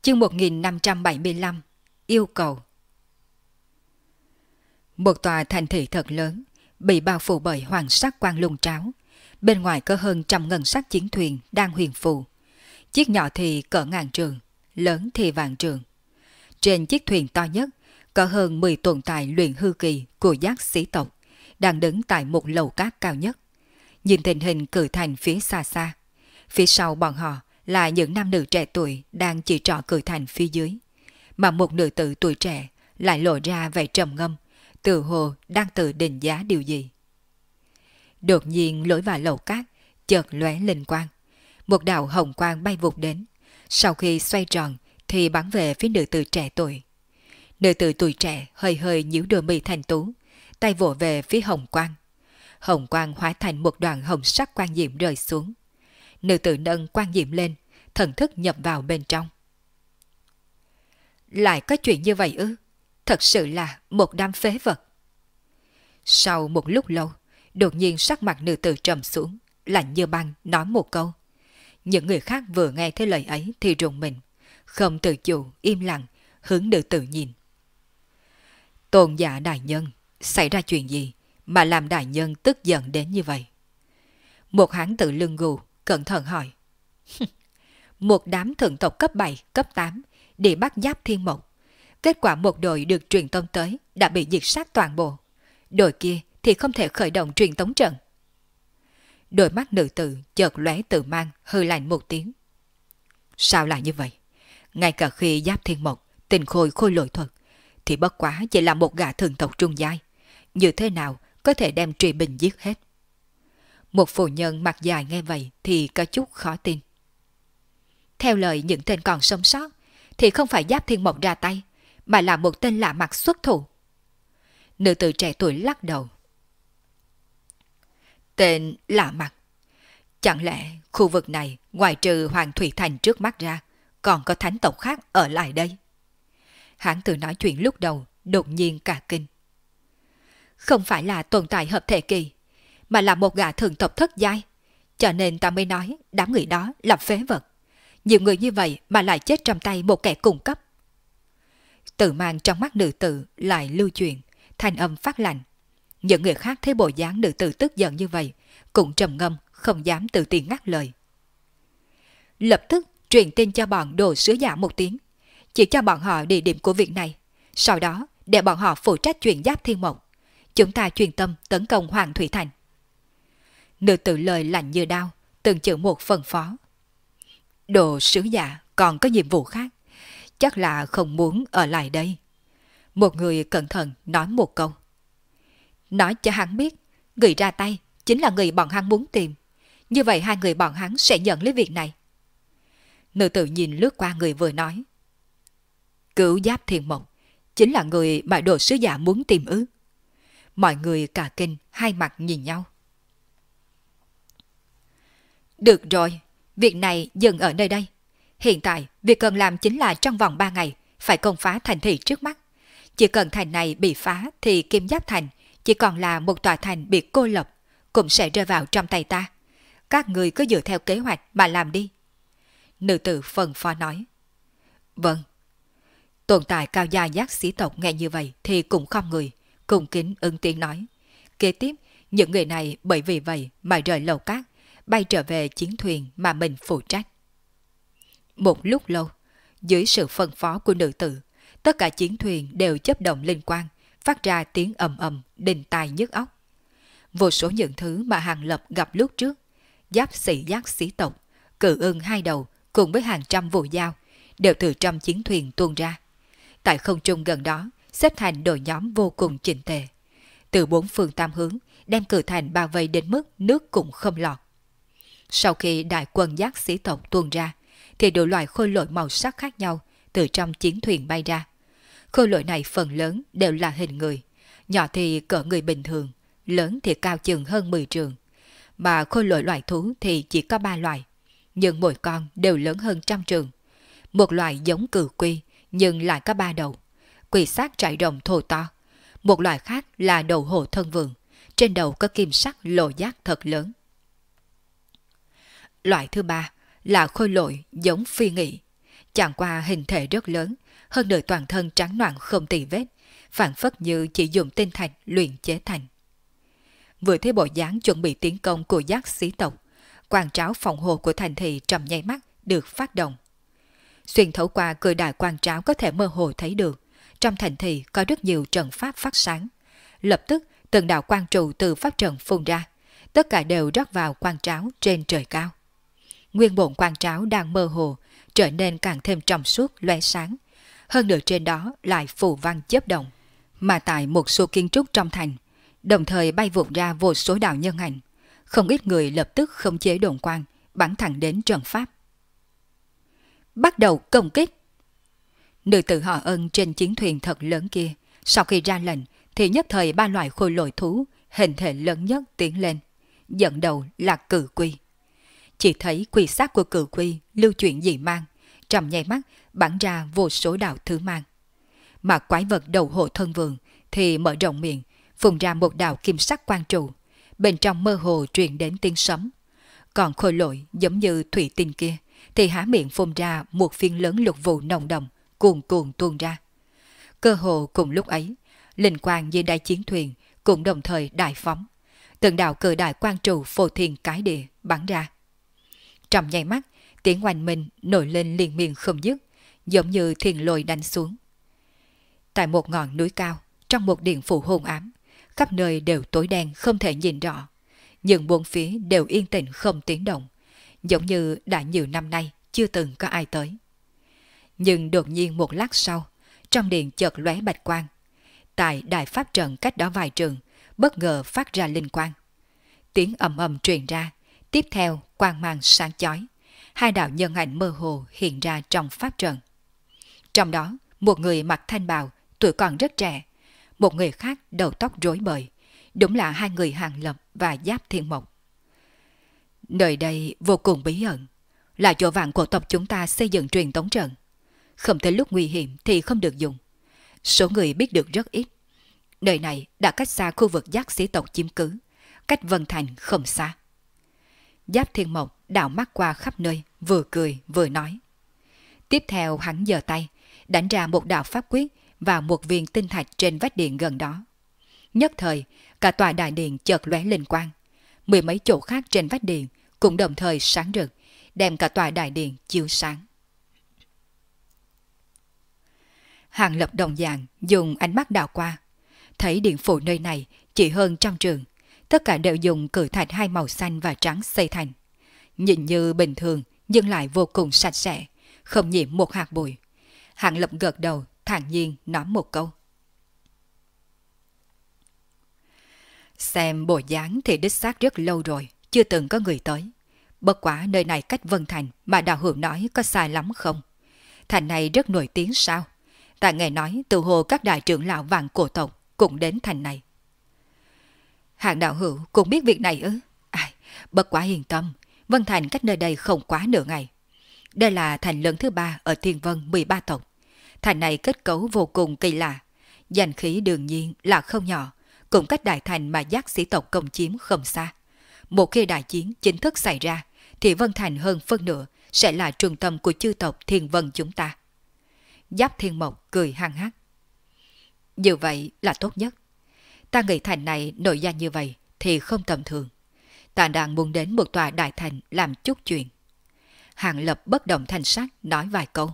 Chương 1575. Yêu cầu. Một tòa thành thị thật lớn, bị bao phủ bởi hoàng sắc quang lung tráo. Bên ngoài có hơn trăm ngân sắc chiến thuyền đang huyền phù. Chiếc nhỏ thì cỡ ngàn trường, lớn thì vạn trường. Trên chiếc thuyền to nhất, có hơn 10 tồn tại luyện hư kỳ của giác sĩ tộc, đang đứng tại một lầu cát cao nhất. Nhìn tình hình cử thành phía xa xa. Phía sau bọn họ là những nam nữ trẻ tuổi đang chỉ trỏ cử thành phía dưới. Mà một nữ tử tuổi trẻ lại lộ ra vẻ trầm ngâm, tự hồ đang tự định giá điều gì. Đột nhiên lối vào lầu cát, chợt lóe linh quang. Một đạo hồng quang bay vụt đến. Sau khi xoay tròn thì bắn về phía nữ tử trẻ tuổi. Nữ tử tuổi trẻ hơi hơi nhíu đôi mi thanh tú, tay vỗ về phía hồng quang. Hồng quang hóa thành một đoàn hồng sắc quang diệm rơi xuống. Nữ tử nâng quang diệm lên, thần thức nhập vào bên trong. Lại có chuyện như vậy ư? Thật sự là một đám phế vật. Sau một lúc lâu, đột nhiên sắc mặt nữ tử trầm xuống, lạnh như băng nói một câu. Những người khác vừa nghe thấy lời ấy thì rùng mình, không tự chủ im lặng hướng nữ tử nhìn. Tôn giả đại nhân, xảy ra chuyện gì mà làm đại nhân tức giận đến như vậy? Một hán tử lưng gù cẩn thận hỏi. Một đám thượng tộc cấp 7, cấp 8 đi bắt Giáp Thiên Mộc. Kết quả một đội được truyền tống tới đã bị diệt sát toàn bộ. Đội kia thì không thể khởi động truyền tống trận. Đôi mắt nữ tử chợt lóe tự mang hư lạnh một tiếng. Sao lại như vậy? Ngay cả khi Giáp Thiên Mộc tình khôi khôi lỗi thuật thì bất quá chỉ là một gã thượng tộc trung giai. Như thế nào có thể đem Trùy Bình giết hết? Một phụ nhân mặt dài nghe vậy thì có chút khó tin. Theo lời những tên còn sống sót thì không phải Giáp Thiên Mộc ra tay, mà là một tên lạ mặt xuất thủ. Nữ tử trẻ tuổi lắc đầu. Tên lạ mặt? Chẳng lẽ khu vực này ngoài trừ Hoàng Thủy Thành trước mắt ra, còn có thánh tộc khác ở lại đây? Hán tử nói chuyện lúc đầu đột nhiên cả kinh. Không phải là tồn tại hợp thể kỳ, mà là một gã thường tộc thất giai, cho nên ta mới nói đám người đó là phế vật. Nhiều người như vậy mà lại chết trong tay một kẻ cùng cấp. Tự mang trong mắt nữ tử lại lưu truyền, thanh âm phát lạnh. Những người khác thấy bộ dáng nữ tử tức giận như vậy, cũng trầm ngâm, không dám tự tiền ngắt lời. Lập tức truyền tin cho bọn đồ sứ giả một tiếng, chỉ cho bọn họ địa điểm của việc này, sau đó để bọn họ phụ trách chuyện Giáp Thiên Mộc. Chúng ta chuyên tâm tấn công Hoàng Thủy Thành. Nữ tử lời lạnh như đao, từng chữ một phân phó. Đồ sứ giả còn có nhiệm vụ khác, chắc là không muốn ở lại đây. Một người cẩn thận nói một câu. Nói cho hắn biết, người ra tay chính là người bọn hắn muốn tìm. Như vậy hai người bọn hắn sẽ nhận lấy việc này. Nữ tử nhìn lướt qua người vừa nói. Cứu Giáp Thiên Mộc chính là người mà đồ sứ giả muốn tìm ư? Mọi người cả kinh hai mặt nhìn nhau. Được rồi, việc này dừng ở nơi đây. Hiện tại, việc cần làm chính là trong vòng 3 ngày phải công phá thành thị trước mắt. Chỉ cần thành này bị phá thì Kim Giáp Thành chỉ còn là một tòa thành bị cô lập, cũng sẽ rơi vào trong tay ta. Các người cứ dựa theo kế hoạch mà làm đi. Nữ tử phân phó nói. Vâng. Tồn tại cao gia giác sĩ tộc nghe như vậy thì cũng không người, cùng kính ứng tiếng nói. Kế tiếp, những người này bởi vì vậy mà rời lầu cát, bay trở về chiến thuyền mà mình phụ trách. Một lúc lâu, dưới sự phân phó của nữ tử, tất cả chiến thuyền đều chớp động linh quang, phát ra tiếng ầm ầm, đinh tai nhức óc. Vô số những thứ mà Hàng Lập gặp lúc trước, giáp sĩ giác sĩ tộc, cự ưng hai đầu cùng với hàng trăm vụ dao, đều từ trong chiến thuyền tuôn ra. Tại không trung gần đó, xếp thành đội nhóm vô cùng chỉnh tề. Từ bốn phương tam hướng, đem cử thành bao vây đến mức nước cũng không lọt. Sau khi đại quân giác sĩ tộc tuôn ra, thì đủ loại khôi lỗi màu sắc khác nhau từ trong chiến thuyền bay ra. Khôi lỗi này phần lớn đều là hình người, nhỏ thì cỡ người bình thường, lớn thì cao chừng hơn 10 trường. Mà khôi lỗi loại thú thì chỉ có 3 loại, nhưng mỗi con đều lớn hơn trăm trường. Một loại giống cừu quy, nhưng lại có 3 đầu, quỷ sát trải rồng thô to. Một loại khác là đầu hổ thân vườn, trên đầu có kim sắc lộ giác thật lớn. Loại thứ ba là khôi lỗi giống phi nghị, Chẳng qua hình thể rất lớn, hơn nữa toàn thân trắng noãn không tì vết, phản phất như chỉ dùng tinh thạch luyện chế thành. Vừa thấy bộ dáng chuẩn bị tiến công của giác sĩ tộc, quan tráo phòng hộ của thành thị trong nháy mắt được phát động. Xuyên thấu qua cửa đại quan tráo có thể mơ hồ thấy được, trong thành thị có rất nhiều trận pháp phát sáng. Lập tức từng đạo quang trụ từ pháp trận phun ra, tất cả đều rót vào quan tráo trên trời cao. Nguyên bổn quan tráo đang mơ hồ, trở nên càng thêm trong suốt lóe sáng. Hơn nữa trên đó lại phù văn chớp động. Mà tại một số kiến trúc trong thành, đồng thời bay vụt ra vô số đạo nhân ảnh. Không ít người lập tức khống chế đồn quang, bắn thẳng đến trận pháp. Bắt đầu công kích. Nữ tử họ Ân trên chiến thuyền thật lớn kia, sau khi ra lệnh thì nhất thời ba loại khôi lỗi thú hình thể lớn nhất tiến lên. Dẫn đầu là cự quy. Chỉ thấy quy xác của cự quy lưu chuyển dị mang, trong nháy mắt bắn ra vô số đạo thứ mang. Mà quái vật đầu hộ thân vườn thì mở rộng miệng, phun ra một đạo kim sắc quang trụ, bên trong mơ hồ truyền đến tiếng sấm. Còn khôi lỗi giống như thủy tinh kia thì há miệng phun ra một phiến lớn lục vụ nồng đậm, cuồn cuộn tuôn ra. Cơ hồ cùng lúc ấy, linh quang như đáy chiến thuyền cũng đồng thời đại phóng. Từng đạo cự đại quang trụ phô thiên cái địa bắn ra. Trong nháy mắt, tiếng oanh minh nổi lên liên miên không dứt, giống như thiên lôi đánh xuống. Tại một ngọn núi cao, trong một điện phủ hôn ám, khắp nơi đều tối đen không thể nhìn rõ, nhưng bốn phía đều yên tĩnh không tiếng động, giống như đã nhiều năm nay chưa từng có ai tới. Nhưng đột nhiên một lát sau, trong điện chợt lóe bạch quang. Tại đại pháp trận cách đó vài trường, bất ngờ phát ra linh quang. Tiếng ầm ầm truyền ra, tiếp theo quang mang sáng chói. Hai đạo nhân ảnh mơ hồ hiện ra trong pháp trận. Trong đó, một người mặc thanh bào, tuổi còn rất trẻ. Một người khác đầu tóc rối bời. Đúng là hai người Hàng Lập và Giáp Thiên Mộc. Nơi đây vô cùng bí ẩn, là chỗ vạn cổ tộc chúng ta xây dựng truyền tống trận. Không tới lúc nguy hiểm thì không được dùng. Số người biết được rất ít. Nơi này đã cách xa khu vực giác sĩ tộc chiếm cứ, cách Vân Thành không xa. Giáp Thiên Mộc đảo mắt qua khắp nơi, vừa cười vừa nói. Tiếp theo hắn giơ tay, đánh ra một đạo pháp quyết vào một viên tinh thạch trên vách điện gần đó. Nhất thời, cả tòa đại điện chợt lóe linh quang. Mười mấy chỗ khác trên vách điện cũng đồng thời sáng rực, đem cả tòa đại điện chiếu sáng. Hàng Lập đồng dạng dùng ánh mắt đảo qua, thấy điện phủ nơi này chỉ hơn 100 trường, tất cả đều dùng cự thạch hai màu xanh và trắng xây thành. Nhìn như bình thường nhưng lại vô cùng sạch sẽ, không nhiễm một hạt bụi. Hàng Lập gật đầu, thản nhiên nói một câu. Xem bộ dáng thì đích xác rất lâu rồi, chưa từng có người tới. Bất quá nơi này cách Vân Thành mà Đạo Hữu nói có sai lắm không? Thành này rất nổi tiếng sao? Ta nghe nói từ hồ các đại trưởng lão vạn cổ tộc cũng đến thành này. Hạng Đạo Hữu cũng biết việc này ư? Bất quá yên tâm, Vân Thành cách nơi đây không quá nửa ngày. Đây là thành lớn thứ 3 ở Thiên Vân 13 tộc. Thành này kết cấu vô cùng kỳ lạ, danh khí đương nhiên là không nhỏ, cũng cách đại thành mà giác sĩ tộc công chiếm không xa. Một khi đại chiến chính thức xảy ra, thì Vân Thành hơn phân nửa sẽ là trung tâm của chư tộc Thiên Vân chúng ta. Giáp Thiên Mộc cười hăng hắc. Như vậy là tốt nhất. Ta nghĩ thành này nổi danh như vậy thì không tầm thường. Ta đang muốn đến một tòa đại thành làm chút chuyện. Hàng Lập bất động thanh sắc nói vài câu.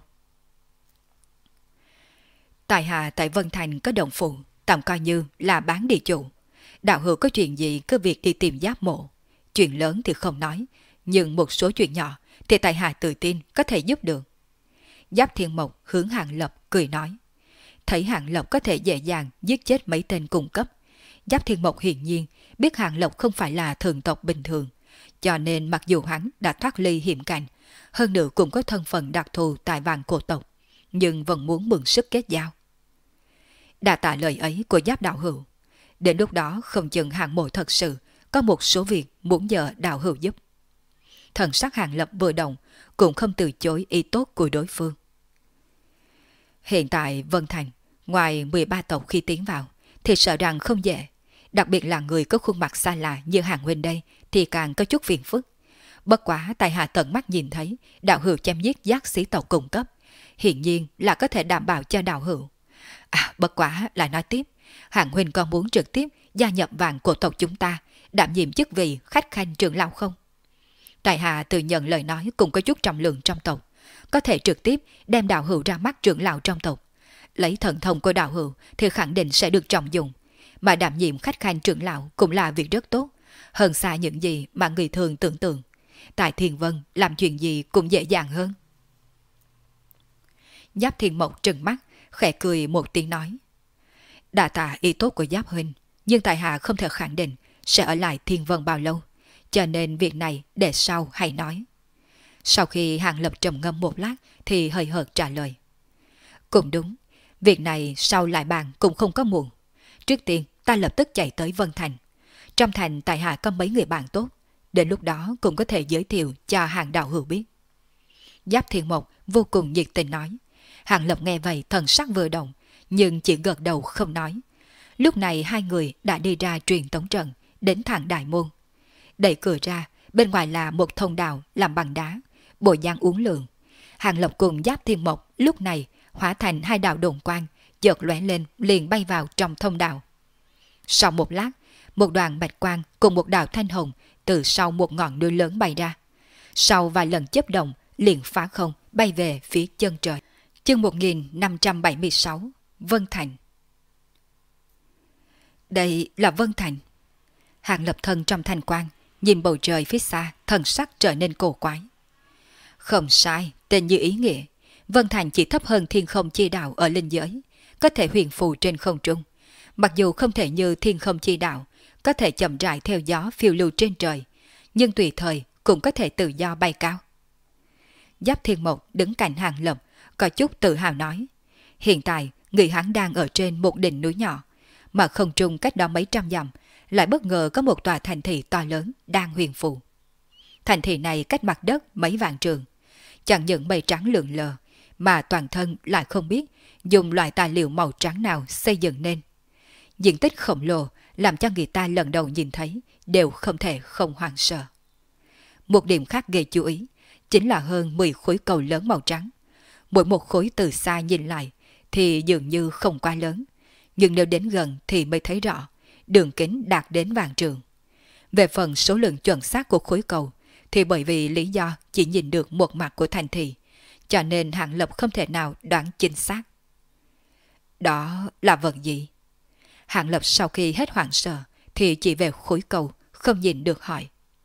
Tại hạ tại Vân Thành có đồng phụ, tạm coi như là bán địa chủ. Đạo hữu có chuyện gì cứ việc đi tìm Giáp mộ. Chuyện lớn thì không nói, nhưng một số chuyện nhỏ thì tại hạ tự tin có thể giúp được. Giáp Thiên Mộc hướng Hàng Lập cười nói. Thấy Hàng Lập có thể dễ dàng giết chết mấy tên cung cấp, Giáp Thiên Mộc hiển nhiên biết Hàng Lập không phải là thường tộc bình thường, cho nên mặc dù hắn đã thoát ly hiểm cảnh, hơn nữa cũng có thân phận đặc thù tại vạn cổ tộc, nhưng vẫn muốn mượn sức kết giao. Đa tạ lời ấy của Giáp đạo hữu. Đến lúc đó không chừng Hàng mộ thật sự có một số việc muốn nhờ đạo hữu giúp. Thần sắc Hàng Lập vừa động, cũng không từ chối ý tốt của đối phương. Hiện tại Vân Thành, ngoài 13 tộc khi tiến vào, thì sợ rằng không dễ. Đặc biệt là người có khuôn mặt xa lạ như Hàng huynh đây thì càng có chút phiền phức. Bất quá tại hạ tận mắt nhìn thấy đạo hữu chém giết giác sĩ tộc cung cấp, hiển nhiên là có thể đảm bảo cho đạo hữu. À, bất quá lại nói tiếp, Hàng huynh còn muốn trực tiếp gia nhập vạn cổ tộc chúng ta, đảm nhiệm chức vị khách khanh trưởng lão không? Tại hạ tự nhận lời nói cũng có chút trọng lượng trong tộc, có thể trực tiếp đem đạo hữu ra mắt trưởng lão trong tộc. Lấy thần thông của đạo hữu thì khẳng định sẽ được trọng dụng, mà đảm nhiệm khách khanh trưởng lão cũng là việc rất tốt, hơn xa những gì mà người thường tưởng tượng. Tại Thiên Vân làm chuyện gì cũng dễ dàng hơn. Giáp Thiên Mộc trừng mắt, khẽ cười một tiếng nói. Đa tạ ý tốt của Giáp huynh, nhưng tại hạ không thể khẳng định sẽ ở lại Thiên Vân bao lâu, cho nên việc này để sau hay nói. Sau khi Hàng Lập trầm ngâm một lát thì hơi hợt trả lời. Cũng đúng, việc này sau lại bàn cũng không có muộn. Trước tiên ta lập tức chạy tới Vân Thành. Trong thành tại hạ có mấy người bạn tốt, đến lúc đó cũng có thể giới thiệu cho Hàng đạo hữu biết. Giáp Thiên Mộc vô cùng nhiệt tình nói. Hàng Lập nghe vậy thần sắc vừa động, nhưng chỉ gật đầu không nói. Lúc này hai người đã đi ra truyền tống trận, đến thẳng đại môn. Đẩy cửa ra, bên ngoài là một thông đạo làm bằng đá, bộ dáng uốn lượn. Hàng Lập cùng Giáp Thiên Mộc lúc này hóa thành hai đạo đồn quang, chợt lóe lên liền bay vào trong thông đạo. Sau một lát, một đoàn bạch quang cùng một đạo thanh hồng từ sau một ngọn núi lớn bay ra. Sau vài lần chớp động, liền phá không bay về phía chân trời. Chương 1576, Vân Thành. Đây là Vân Thành. Hàng Lập thân trong thanh quang, nhìn bầu trời phía xa, thần sắc trở nên cổ quái. Không sai, tên như ý nghĩa. Vân Thành chỉ thấp hơn thiên không chi đạo ở linh giới, có thể huyền phù trên không trung. Mặc dù không thể như thiên không chi đạo, có thể chậm rãi theo gió phiêu lưu trên trời, nhưng tùy thời cũng có thể tự do bay cao. Giáp Thiên Mộc đứng cạnh Hàng Lập, có chút tự hào nói. Hiện tại, người hắn đang ở trên một đỉnh núi nhỏ, mà không trung cách đó mấy trăm dặm, lại bất ngờ có một tòa thành thị to lớn đang huyền phù. Thành thị này cách mặt đất mấy vạn trường, chẳng những mây trắng lượn lờ, mà toàn thân lại không biết dùng loại tài liệu màu trắng nào xây dựng nên. Diện tích khổng lồ làm cho người ta lần đầu nhìn thấy đều không thể không hoảng sợ. Một điểm khác gây chú ý chính là hơn 10 khối cầu lớn màu trắng. Mỗi một khối từ xa nhìn lại thì dường như không quá lớn, nhưng nếu đến gần thì mới thấy rõ, đường kính đạt đến vạn trường. Về phần số lượng chuẩn xác của khối cầu thì bởi vì lý do chỉ nhìn được một mặt của thành thị, cho nên Hàng Lập không thể nào đoán chính xác. Đó là vật gì? Hàng Lập sau khi hết hoảng sợ thì chỉ về khối cầu, không nhìn được hỏi.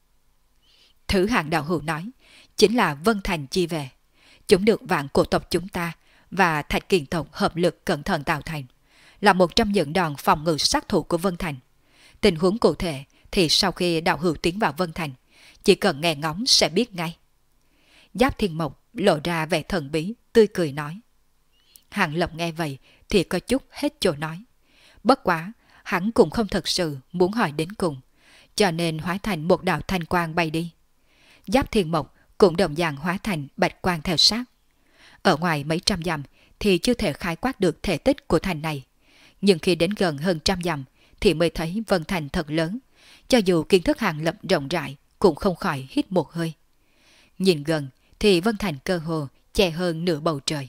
Thứ Hàng đạo hữu nói chính là Vân Thành chi về. Chúng được vạn cổ tộc chúng ta và Thạch Kiền tộc hợp lực cẩn thận tạo thành, là một trong những đòn phòng ngự sát thủ của Vân Thành. Tình huống cụ thể thì sau khi đạo hữu tiến vào Vân Thành, chỉ cần nghe ngóng sẽ biết ngay. Giáp Thiên Mộc lộ ra vẻ thần bí, tươi cười nói. Hàng Lập nghe vậy thì có chút hết chỗ nói. Bất quá, hắn cũng không thật sự muốn hỏi đến cùng, cho nên hóa thành một đạo thanh quang bay đi. Giáp Thiên Mộc cũng đồng dạng hóa thành bạch quang theo sát. Ở ngoài mấy trăm dặm thì chưa thể khái quát được thể tích của thành này, nhưng khi đến gần hơn trăm dặm thì mới thấy Vân Thành thật lớn, cho dù kiến thức Hàng Lập rộng rãi cũng không khỏi hít một hơi. Nhìn gần thì Vân Thành cơ hồ che hơn nửa bầu trời.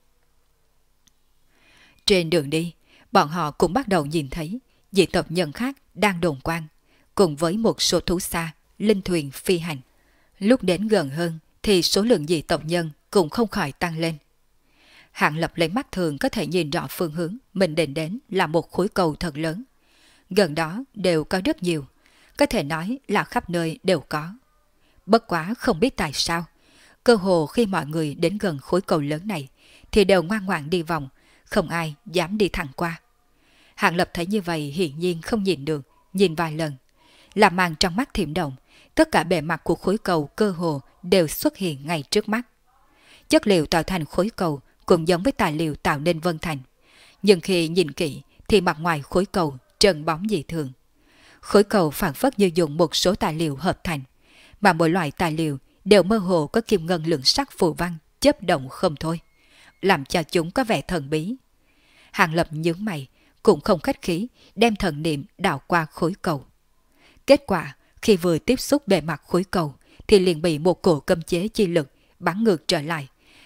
Trên đường đi, bọn họ cũng bắt đầu nhìn thấy dị tộc nhân khác đang đồn quang, cùng với một số thú xa, linh thuyền phi hành. Lúc đến gần hơn thì số lượng dị tộc nhân cũng không khỏi tăng lên. Hàng Lập lấy mắt thường có thể nhìn rõ phương hướng mình định đến là một khối cầu thật lớn. Gần đó đều có rất nhiều, có thể nói là khắp nơi đều có. Bất quá không biết tại sao, cơ hồ khi mọi người đến gần khối cầu lớn này thì đều ngoan ngoãn đi vòng, không ai dám đi thẳng qua. Hàng Lập thấy như vậy hiển nhiên không nhìn được, nhìn vài lần. Làm màn trong mắt thiểm động, tất cả bề mặt của khối cầu cơ hồ đều xuất hiện ngay trước mắt. Chất liệu tạo thành khối cầu cũng giống với tài liệu tạo nên Vân Thành, nhưng khi nhìn kỹ thì mặt ngoài khối cầu trơn bóng dị thường. Khối cầu phản phất như dùng một số tài liệu hợp thành, mà mỗi loại tài liệu đều mơ hồ có kim ngân lượng sắc phù văn chớp động không thôi, làm cho chúng có vẻ thần bí. Hàng Lập nhướng mày, cũng không khách khí đem thần niệm đảo qua khối cầu. Kết quả khi vừa tiếp xúc bề mặt khối cầu thì liền bị một cổ cấm chế chi lực bắn ngược trở lại,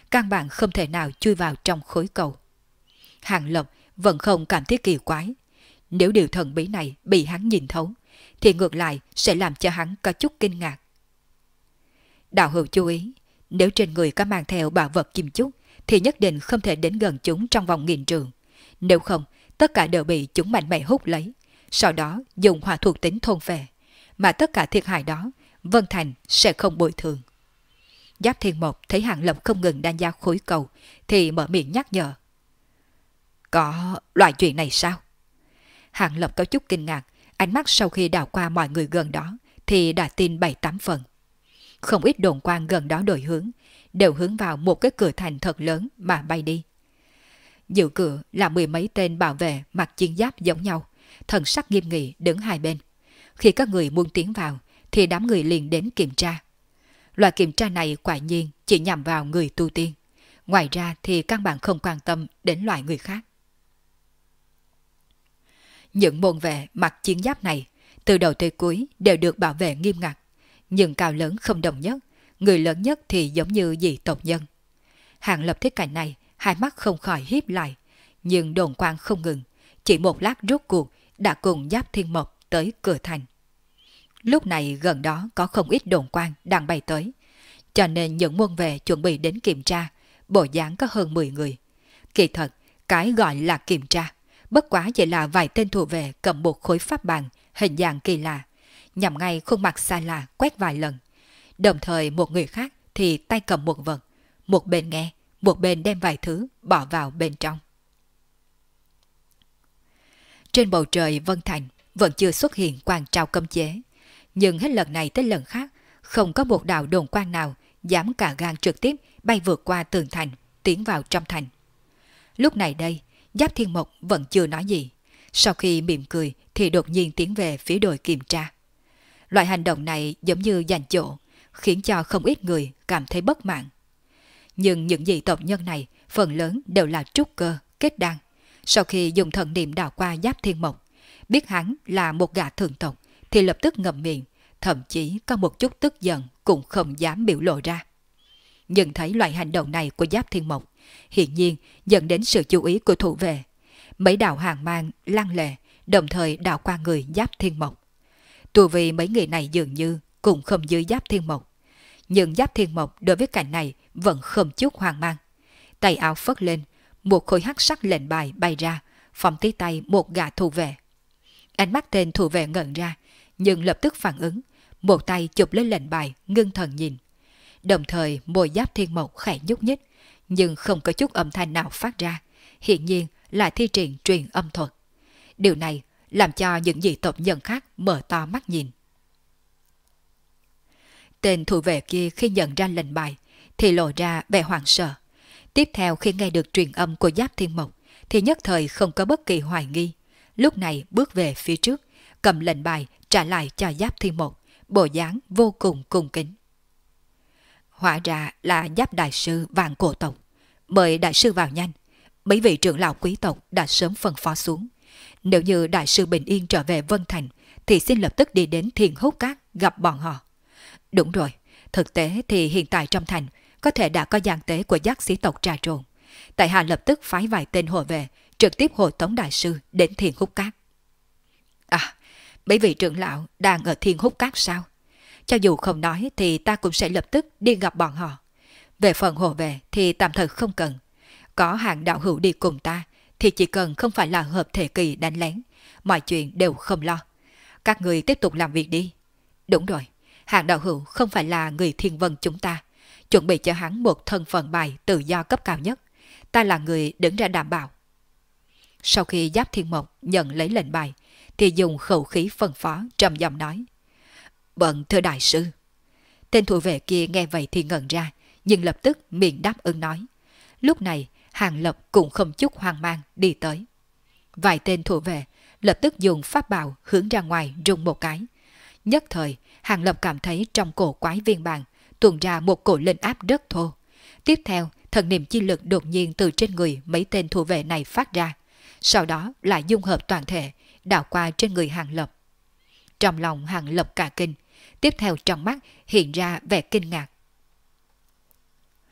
căn bản không thể nào chui vào trong khối cầu. Hàng Lập vẫn không cảm thấy kỳ quái. Nếu điều thần bí này bị hắn nhìn thấu, thì ngược lại sẽ làm cho hắn có chút kinh ngạc. Đạo hữu chú ý, nếu trên người có mang theo bảo vật kim chúc, thì nhất định không thể đến gần chúng trong vòng 1000 trượng. Nếu không, tất cả đều bị chúng mạnh mẽ hút lấy, sau đó dùng hỏa thuộc tính thôn phệ. Mà tất cả thiệt hại đó, Vân Thành sẽ không bồi thường. Giáp Thiên Mộc thấy Hàng Lập không ngừng đan ra khối cầu, thì mở miệng nhắc nhở. Có loại chuyện này sao? Hàng Lập có chút kinh ngạc, ánh mắt sau khi đảo qua mọi người gần đó, thì đã tin 7-8 phần. Không ít đồn quan gần đó đổi hướng, đều hướng vào một cái cửa thành thật lớn mà bay đi. Giữa cửa là 10 mấy tên bảo vệ mặc chiến giáp giống nhau, thần sắc nghiêm nghị đứng hai bên. Khi các người muốn tiến vào, thì đám người liền đến kiểm tra. Loại kiểm tra này quả nhiên chỉ nhằm vào người tu tiên. Ngoài ra thì căn bản không quan tâm đến loại người khác. Những môn vệ mặc chiến giáp này, từ đầu tới cuối đều được bảo vệ nghiêm ngặt. Nhưng cao lớn không đồng nhất, người lớn nhất thì giống như dị tộc nhân. Hàng Lập thấy cảnh này, hai mắt không khỏi híp lại, nhưng đồn quang không ngừng, chỉ một lát rốt cuộc đã cùng Giáp Thiên Mộc tới cửa thành. Lúc này gần đó có không ít đồn quang đang bay tới, cho nên những môn vệ chuẩn bị đến kiểm tra, bộ dáng có hơn 10 người. Kỳ thật, cái gọi là kiểm tra, bất quá chỉ là vài tên thủ vệ cầm một khối pháp bàn hình dạng kỳ lạ, nhằm ngay khuôn mặt xa lạ quét vài lần. Đồng thời một người khác thì tay cầm một vật, một bên nghe, một bên đem vài thứ bỏ vào bên trong. Trên bầu trời Vân Thành vẫn chưa xuất hiện quang trào cấm chế, nhưng hết lần này tới lần khác không có một đạo đồn quang nào dám cả gan trực tiếp bay vượt qua tường thành tiến vào trong thành. Lúc này đây, Giáp Thiên Mộc vẫn chưa nói gì, sau khi mỉm cười thì đột nhiên tiến về phía đội kiểm tra. Loại hành động này giống như giành chỗ, khiến cho không ít người cảm thấy bất mãn. Nhưng những dị tộc nhân này phần lớn đều là trúc cơ, kết đan. Sau khi dùng thần niệm đảo qua Giáp Thiên Mộc, biết hắn là một gã thượng tộc thì lập tức ngậm miệng, thậm chí có một chút tức giận cũng không dám biểu lộ ra. Nhưng thấy loại hành động này của Giáp Thiên Mộc, hiển nhiên dẫn đến sự chú ý của thủ vệ. Mấy đạo hàng mang lăng lệ đồng thời đảo qua người Giáp Thiên Mộc. Tu vì mấy người này dường như cũng không dưới Giáp Thiên Mộc, nhưng Giáp Thiên Mộc đối với cảnh này vẫn không chút hoang mang. Tay áo phất lên, một khối hắc sắc lệnh bài bay ra, phóng tới tay một gã thủ vệ. Ánh mắt tên thủ vệ ngẩn ra, nhưng lập tức phản ứng, một tay chụp lên lệnh bài, ngưng thần nhìn. Đồng thời môi Giáp Thiên Mộc khẽ nhúc nhích, nhưng không có chút âm thanh nào phát ra, hiển nhiên là thi triển truyền âm thuật. Điều này làm cho những dị tộc nhân khác mở to mắt nhìn. Tên thủ vệ kia khi nhận ra lệnh bài thì lộ ra vẻ hoảng sợ. Tiếp theo khi nghe được truyền âm của Giáp Thiên Mộc thì nhất thời không có bất kỳ hoài nghi. Lúc này bước về phía trước, cầm lệnh bài trả lại cho Giáp Thiên Mộc, bộ dáng vô cùng cung kính. Hóa ra là Giáp đại sư Vạn Cổ tộc. Mời đại sư vào nhanh. Mấy vị trưởng lão quý tộc đã sớm phân phó xuống. Nếu như đại sư bình yên trở về Vân Thành thì xin lập tức đi đến Thiên Húc Các gặp bọn họ. Đúng rồi, thực tế thì hiện tại trong thành có thể đã có gian tế của Giác sĩ tộc trà trộn. Tại hạ lập tức phái vài tên hộ vệ trực tiếp hộ tống đại sư đến Thiên Húc Các. À, mấy vị trưởng lão đang ở Thiên Húc Các sao? Cho dù không nói thì ta cũng sẽ lập tức đi gặp bọn họ. Về phần hộ vệ thì tạm thời không cần. Có Hàng đạo hữu đi cùng ta thì chỉ cần không phải là hợp thể kỳ đánh lén, mọi chuyện đều không lo. Các người tiếp tục làm việc đi. Đúng rồi, Hàng đạo hữu không phải là người Thiên Vân chúng ta. Chuẩn bị cho hắn một thân phận bài tự do cấp cao nhất. Ta là người đứng ra đảm bảo. Sau khi Giáp Thiên Mộc nhận lấy lệnh bài thì dùng khẩu khí phân phó trầm giọng nói. Bận thưa đại sư. Tên thủ vệ kia nghe vậy thì ngẩn ra, nhưng lập tức miệng đáp ứng nói. Lúc này Hàng Lập cũng không chút hoang mang đi tới. Vài tên thủ vệ lập tức dùng pháp bảo hướng ra ngoài rung một cái. Nhất thời Hàng Lập cảm thấy trong cổ quái viên bàn tuôn ra một cổ linh áp rất thô. Tiếp theo thần niệm chi lực đột nhiên từ trên người mấy tên thủ vệ này phát ra, sau đó lại dung hợp toàn thể đảo qua trên người Hàng Lập. Trong lòng Hàng Lập cả kinh, tiếp theo trong mắt hiện ra vẻ kinh ngạc.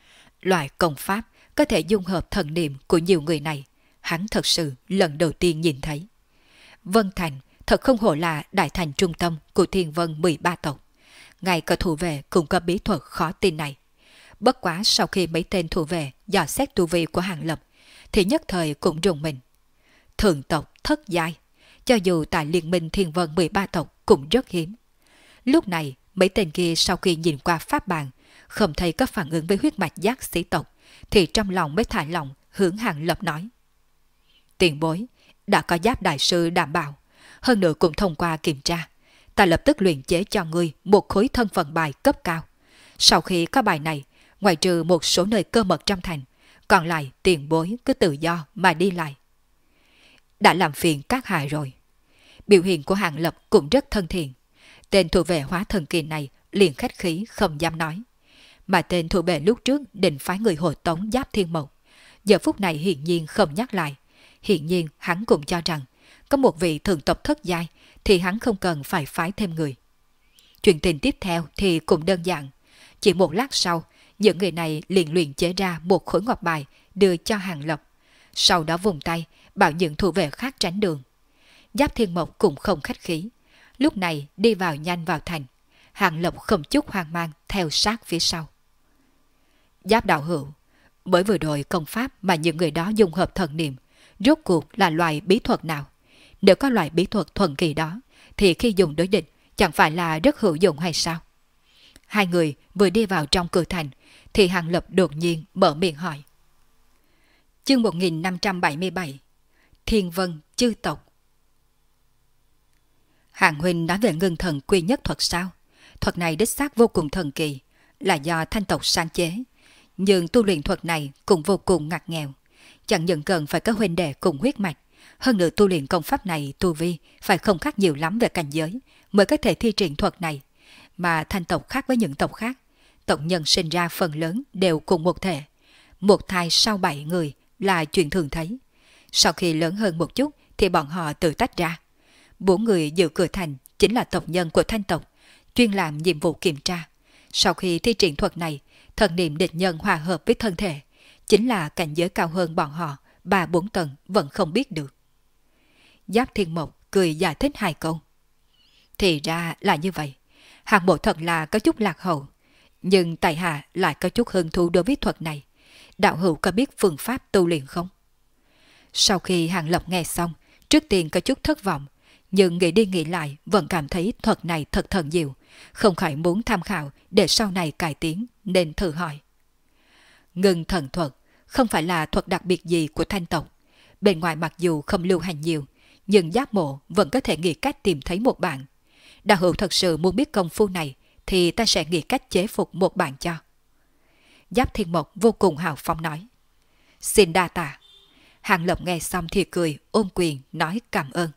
Loại công pháp có thể dung hợp thần niệm của nhiều người này, hắn thật sự lần đầu tiên nhìn thấy. Vân Thành thật không hổ là đại thành trung tâm của Thiên Vân 13 tộc. Ngay cả thủ vệ cũng có bí thuật khó tin này. Bất quá sau khi mấy tên thủ vệ dò xét tu vi của Hàng Lập, thì nhất thời cũng rùng mình. Thượng tộc thất giai, cho dù tại liên minh Thiên Vân 13 tộc cũng rất hiếm. Lúc này, mấy tên kia sau khi nhìn qua pháp bàn, không thấy có phản ứng với huyết mạch giác sĩ tộc, thì trong lòng mới thả lòng hướng Hàng Lập nói. Tiền bối, đã có Giáp đại sư đảm bảo, hơn nữa cũng thông qua kiểm tra. Ta lập tức luyện chế cho ngươi một khối thân phận bài cấp cao. Sau khi có bài này, ngoài trừ một số nơi cơ mật trong thành, còn lại tiền bối cứ tự do mà đi lại. Đã làm phiền các hạ rồi. Biểu hiện của Hàng Lập cũng rất thân thiện. Tên thủ vệ hóa thần kỳ này liền khách khí không dám nói. Mà tên thủ vệ lúc trước định phái người hộ tống Giáp Thiên Mộc, giờ phút này hiển nhiên không nhắc lại. Hiển nhiên hắn cũng cho rằng có một vị thượng tộc thất giai thì hắn không cần phải phái thêm người. Chuyện tình tiếp theo thì cũng đơn giản. Chỉ một lát sau, những người này liền luyện chế ra một khối ngọc bài đưa cho Hàng Lập. Sau đó vùng tay bảo những thủ vệ khác tránh đường. Giáp Thiên Mộc cũng không khách khí. Lúc này đi vào nhanh vào thành. Hàng Lập không chút hoang mang theo sát phía sau. Giáp đạo hữu, bởi vừa rồi công pháp mà những người đó dùng hợp thần niệm, rốt cuộc là loại bí thuật nào? Nếu có loại bí thuật thuần kỳ đó, thì khi dùng đối địch chẳng phải là rất hữu dụng hay sao? Hai người vừa đi vào trong cửa thành, thì Hàng Lập đột nhiên mở miệng hỏi. Chương 1577 Thiên Vân Chư Tộc. Hàng huynh nói về ngưng thần quy nhất thuật sao? Thuật này đích xác vô cùng thần kỳ, là do thanh tộc sáng chế. Nhưng tu luyện thuật này cũng vô cùng ngặt nghèo. Chẳng những cần phải có huynh đệ cùng huyết mạch, hơn nữa tu luyện công pháp này tu vi phải không khác nhiều lắm về cảnh giới mới có thể thi triển thuật này. Mà thanh tộc khác với những tộc khác, tộc nhân sinh ra phần lớn đều cùng một thể. Một thai sau 7 người là chuyện thường thấy. Sau khi lớn hơn một chút thì bọn họ tự tách ra. 4 người giữ cửa thành chính là tộc nhân của thanh tộc, chuyên làm nhiệm vụ kiểm tra. Sau khi thi triển thuật này, thần niệm địch nhân hòa hợp với thân thể, chính là cảnh giới cao hơn bọn họ 3-4 tầng vẫn không biết được. Giáp Thiên Mộc cười giải thích 2 câu. Thì ra là như vậy. Hàng bộ thật là có chút lạc hậu, nhưng tại hạ lại có chút hứng thú đối với thuật này. Đạo hữu có biết phương pháp tu luyện không? Sau khi Hàng Lập nghe xong, trước tiên có chút thất vọng, nhưng nghĩ đi nghĩ lại vẫn cảm thấy thuật này thật thần diệu, không khỏi muốn tham khảo để sau này cải tiến, nên thử hỏi. Ngưng thần thuật không phải là thuật đặc biệt gì của thanh tộc. Bên ngoài mặc dù không lưu hành nhiều, nhưng Giáp Mộ vẫn có thể nghĩ cách tìm thấy một bạn. Đạo hữu thật sự muốn biết công phu này thì ta sẽ nghĩ cách chế phục một bạn cho. Giáp Thiên Mộc vô cùng hào phóng nói. Xin đa tạ. Hàng Lập nghe xong thì cười, ôm quyền nói cảm ơn.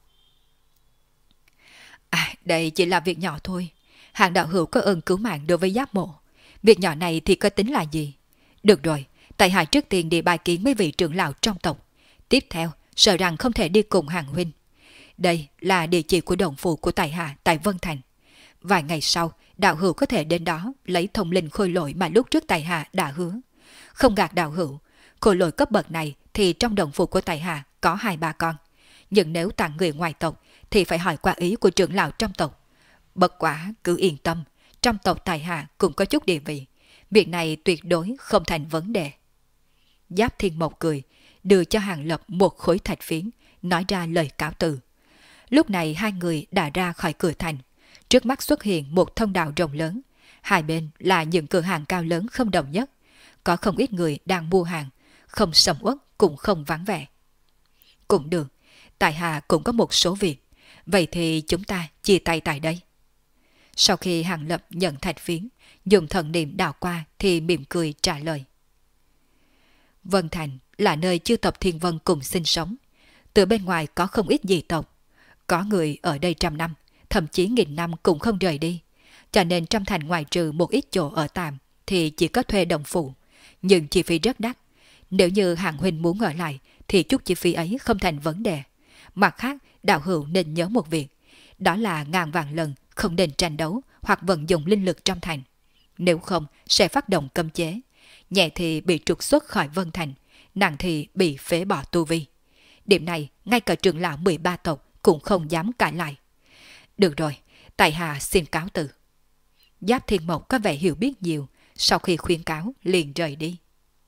Đây chỉ là việc nhỏ thôi. Hàng đạo hữu có ơn cứu mạng đối với Giáp Mộ. Việc nhỏ này thì có tính là gì? Được rồi, tại hạ trước tiên đi bài kiến mấy vị trưởng lão trong tộc. Tiếp theo, sợ rằng không thể đi cùng Hàng huynh. Đây là địa chỉ của đồng phụ của tại hạ tại Vân Thành. Vài ngày sau, đạo hữu có thể đến đó lấy thông linh khôi lỗi mà lúc trước tại hạ đã hứa. Không gạt đạo hữu, khôi lỗi cấp bậc này thì trong đồng phụ của tại hạ có 2-3 con. Nhưng nếu tặng người ngoài tộc thì phải hỏi qua ý của trưởng lão trong tộc. Bất quá cứ yên tâm, trong tộc tại hạ cũng có chút địa vị. Việc này tuyệt đối không thành vấn đề. Giáp Thiên Mộc cười, đưa cho Hàng Lập một khối thạch phiến, nói ra lời cáo từ. Lúc này hai người đã ra khỏi cửa thành. Trước mắt xuất hiện một thông đạo rộng lớn. Hai bên là những cửa hàng cao lớn không đồng nhất. Có không ít người đang mua hàng, không sầm uất cũng không vắng vẻ. Cũng được, tại hạ cũng có một số việc. Vậy thì chúng ta chia tay tại đây. Sau khi Hàng Lập nhận thạch phiến, dùng thần niệm đảo qua thì mỉm cười trả lời. Vân Thành là nơi chư tộc Thiên Vân cùng sinh sống. Từ bên ngoài có không ít dị tộc. Có người ở đây 100 năm, thậm chí 1000 năm cũng không rời đi. Cho nên trong thành ngoài trừ một ít chỗ ở tạm thì chỉ có thuê đồng phụ. Nhưng chi phí rất đắt. Nếu như Hàng huynh muốn ở lại thì chút chi phí ấy không thành vấn đề. Mặt khác, đạo hữu nên nhớ một việc. Đó là ngàn vạn lần không nên tranh đấu hoặc vận dụng linh lực trong thành. Nếu không sẽ phát động cấm chế. nhẹ thì bị trục xuất khỏi Vân Thành, nặng thì bị phế bỏ tu vi. Điểm này ngay cả trưởng lão 13 tộc cũng không dám cãi lại. Được rồi, tại hạ xin cáo từ. Giáp Thiên Mộc có vẻ hiểu biết nhiều, sau khi khuyên cáo liền rời đi.